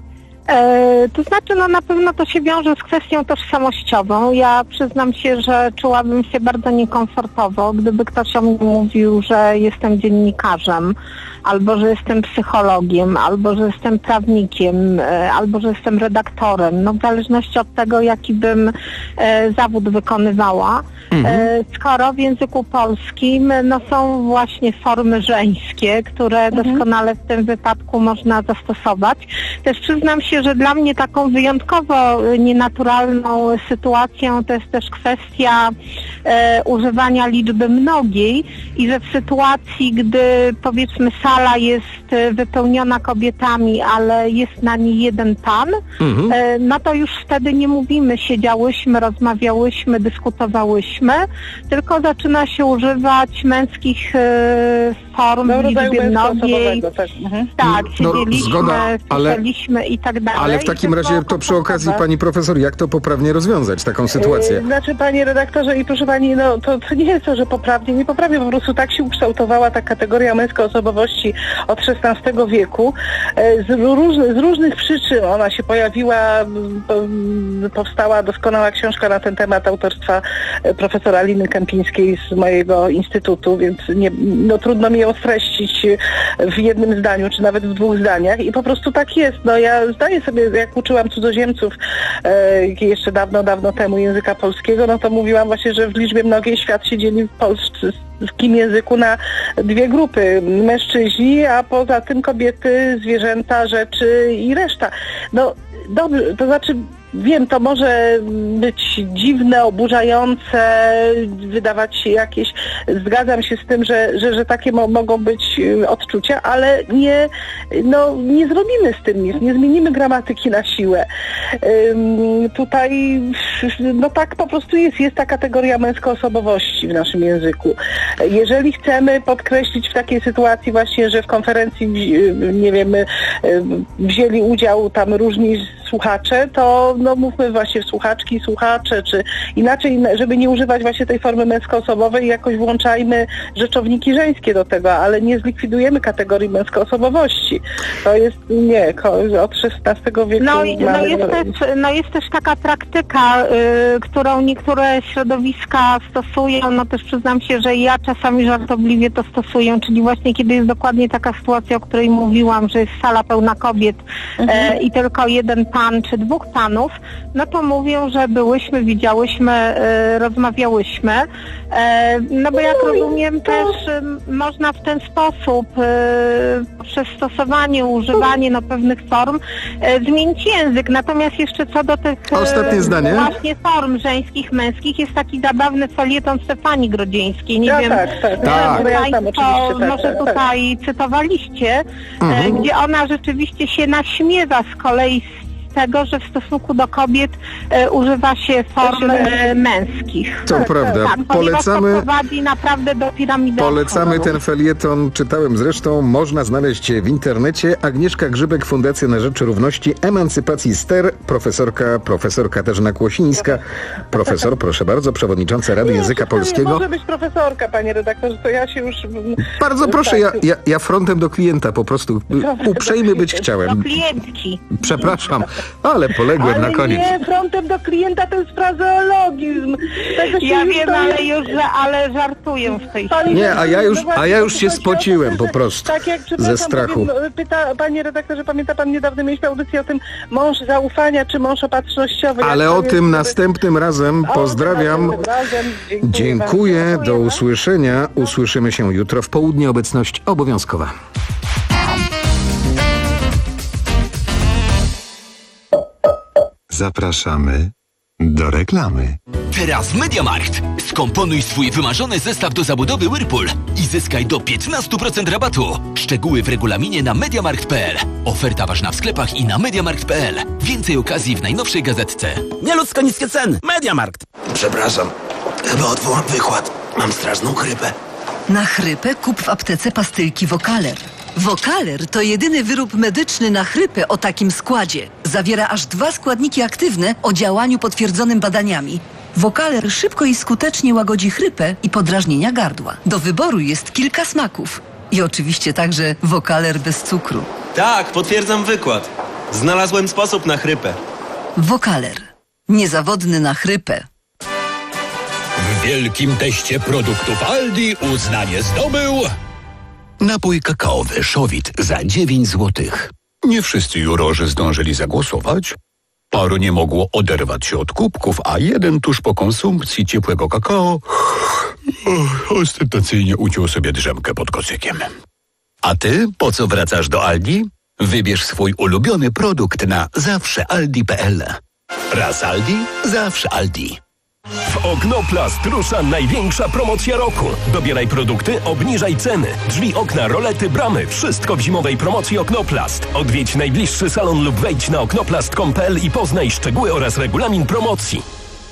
E, to znaczy, no na pewno to się wiąże z kwestią tożsamościową. Ja przyznam się, że czułabym się bardzo niekomfortowo, gdyby ktoś o mnie mówił, że jestem dziennikarzem, albo że jestem psychologiem, albo że jestem prawnikiem, e, albo że jestem redaktorem. No w zależności od tego, jaki bym e, zawód wykonywała. Mhm. E, skoro w języku polskim no są właśnie formy żeńskie, które mhm. doskonale w tym wypadku można zastosować. Też przyznam się, że dla mnie taką wyjątkowo nienaturalną sytuacją to jest też kwestia e, używania liczby mnogiej i że w sytuacji, gdy powiedzmy sala jest wypełniona kobietami, ale jest na niej jeden pan, mhm. e, no to już wtedy nie mówimy siedziałyśmy, rozmawiałyśmy, dyskutowałyśmy, tylko zaczyna się używać męskich e, form no, w liczbie mnogiej. Tak, mhm. tak no, siedzieliśmy, zgoda, ale, słyszeliśmy i tak dalej. ale w takim razie to przy okazji, pani profesor, jak to poprawnie rozwiązać, taką sytuację? Yy, znaczy, panie redaktorze i proszę pani, no to, to nie jest to, że poprawnie, nie poprawnie, po prostu tak się ukształtowała ta kategoria męskiej osobowości od szesnastego wieku. Yy, z, różny, z różnych przyczyn ona się pojawiła, po, powstała doskonała książka na ten temat autorstwa profesora Liny Kępińskiej z mojego instytutu, więc nie, no, trudno mi ją streścić w jednym zdaniu, czy nawet w dwóch zdaniach i po prostu tak jest. No ja zdaję sobie, jak uczyłam cudzoziemców e, jeszcze dawno, dawno temu języka polskiego, no to mówiłam właśnie, że w liczbie mnogiej świat się dzieli w polskim języku na dwie grupy. Mężczyźni, a poza tym kobiety, zwierzęta, rzeczy i reszta. No dobrze, to znaczy wiem, to może być dziwne, oburzające, wydawać się jakieś, zgadzam się z tym, że, że, że takie mo- mogą być odczucia, ale nie, no, nie zrobimy z tym nic, nie zmienimy gramatyki na siłę. Ym, tutaj, no tak po prostu jest, jest ta kategoria męskoosobowości w naszym języku. Jeżeli chcemy podkreślić w takiej sytuacji właśnie, że w konferencji, nie wiem, wzięli udział tam różni słuchacze, to no mówmy właśnie słuchaczki, słuchacze, czy inaczej, żeby nie używać właśnie tej formy męskoosobowej, jakoś włączajmy rzeczowniki żeńskie do tego, ale nie zlikwidujemy kategorii męskoosobowości. To jest, nie, od szesnastego wieku. No, mamy... no, jest, też, no jest też taka praktyka, y, którą niektóre środowiska stosują, no też przyznam się, że ja czasami żartobliwie to stosuję, czyli właśnie kiedy jest dokładnie taka sytuacja, o której mówiłam, że jest sala pełna kobiet mhm. e, i tylko jeden pan czy dwóch panów, no to mówią, że byłyśmy, widziałyśmy, e, rozmawiałyśmy. E, no bo jak rozumiem też e, można w ten sposób e, przez stosowanie, używanie no, pewnych form e, zmienić język. Natomiast jeszcze co do tych Ostatnie zdanie. właśnie form żeńskich, męskich, jest taki zabawny felieton Stefanii Grodzieńskiej. Nie ja, wiem, tak, tak, tak. Państwo tak, może tak, tutaj tak. cytowaliście, Mhm. e, gdzie ona rzeczywiście się naśmiewa z kolei z tego, że w stosunku do kobiet e, używa się form e, męskich. To prawda. Tak, Polecamy, to prowadzi naprawdę do piramidy. polecamy ten felieton, czytałem zresztą, można znaleźć w internecie. Agnieszka Grzybek, Fundacja na Rzecz Równości, Emancypacji Ster, profesorka, profesor Katarzyna Kłosińska, profesor, proszę bardzo, przewodnicząca Rady nie, Języka Polskiego. Może być profesorka, panie redaktorze, to ja się już... Bardzo proszę, ja, ja, ja frontem do klienta po prostu uprzejmy być Do chciałem. klientki. Przepraszam, ale poległem ale na koniec. nie, frontem do klienta to jest frazeologizm. Tego się Ja już wiem, to ale jest- już, że, ale żartuję w tej chwili. Nie, a ja już, No właśnie, a ja już się to chodzi o to, spociłem że- po prostu tak jak, przepraszam, ze strachu. Powiem, pyta, panie redaktorze, pamięta pan, niedawno mieliśmy audycję o tym mąż zaufania, czy mąż opatrznościowy. Ale Jak o to jest, tym żeby- następnym razem. O, Pozdrawiam. następnym razem. Dziękuję Dziękuję, bardzo. do usłyszenia. Usłyszymy się jutro w południe. Obecność obowiązkowa. Zapraszamy Do reklamy. Teraz w MediaMarkt. Skomponuj swój wymarzony zestaw do zabudowy Whirlpool i zyskaj do piętnaście procent rabatu. Szczegóły w regulaminie na mediamarkt kropka p l. Oferta ważna w sklepach i na mediamarkt kropka p l. Więcej okazji w najnowszej gazetce. Nieludzko niskie ceny. MediaMarkt. Przepraszam, chyba odwołam wykład. Mam straszną chrypę. Na chrypę kup w aptece pastylki Vocaler. Vocaler to jedyny wyrób medyczny na chrypę o takim składzie. Zawiera aż dwa składniki aktywne o działaniu potwierdzonym badaniami. Vocaler szybko i skutecznie łagodzi chrypę i podrażnienia gardła. Do wyboru jest kilka smaków. I oczywiście także Vocaler bez cukru. Tak, potwierdzam wykład. Znalazłem sposób na chrypę. Vocaler. Niezawodny na chrypę. W wielkim teście produktów Aldi uznanie zdobył... Napój kakaowy Szowit za dziewięć złotych. Nie wszyscy jurorzy zdążyli zagłosować. Paru nie mogło oderwać się od kubków, a jeden tuż po konsumpcji ciepłego kakao ostentacyjnie uciął sobie drzemkę pod kocykiem. A ty po co wracasz do Aldi? Wybierz swój ulubiony produkt na zawsze aldi kropka p l. Raz Aldi, zawsze Aldi. W Oknoplast rusza największa promocja roku. Dobieraj produkty, obniżaj ceny. Drzwi, okna, rolety, bramy. Wszystko w zimowej promocji Oknoplast. Odwiedź najbliższy salon lub wejdź na oknoplast kropka com kropka p l i poznaj szczegóły oraz regulamin promocji.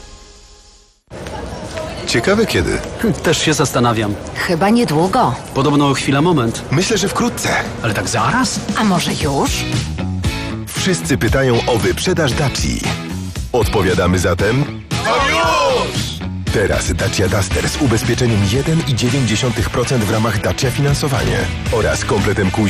Ciekawe kiedy. Też się zastanawiam. Chyba niedługo. Podobno chwila, moment. Myślę, że wkrótce. Ale tak zaraz? A może już? Wszyscy pytają o wyprzedaż Daci. Odpowiadamy zatem... To już! Teraz Dacia Duster z ubezpieczeniem jeden i dziewięć procent w ramach Dacia Finansowanie oraz kompletem kół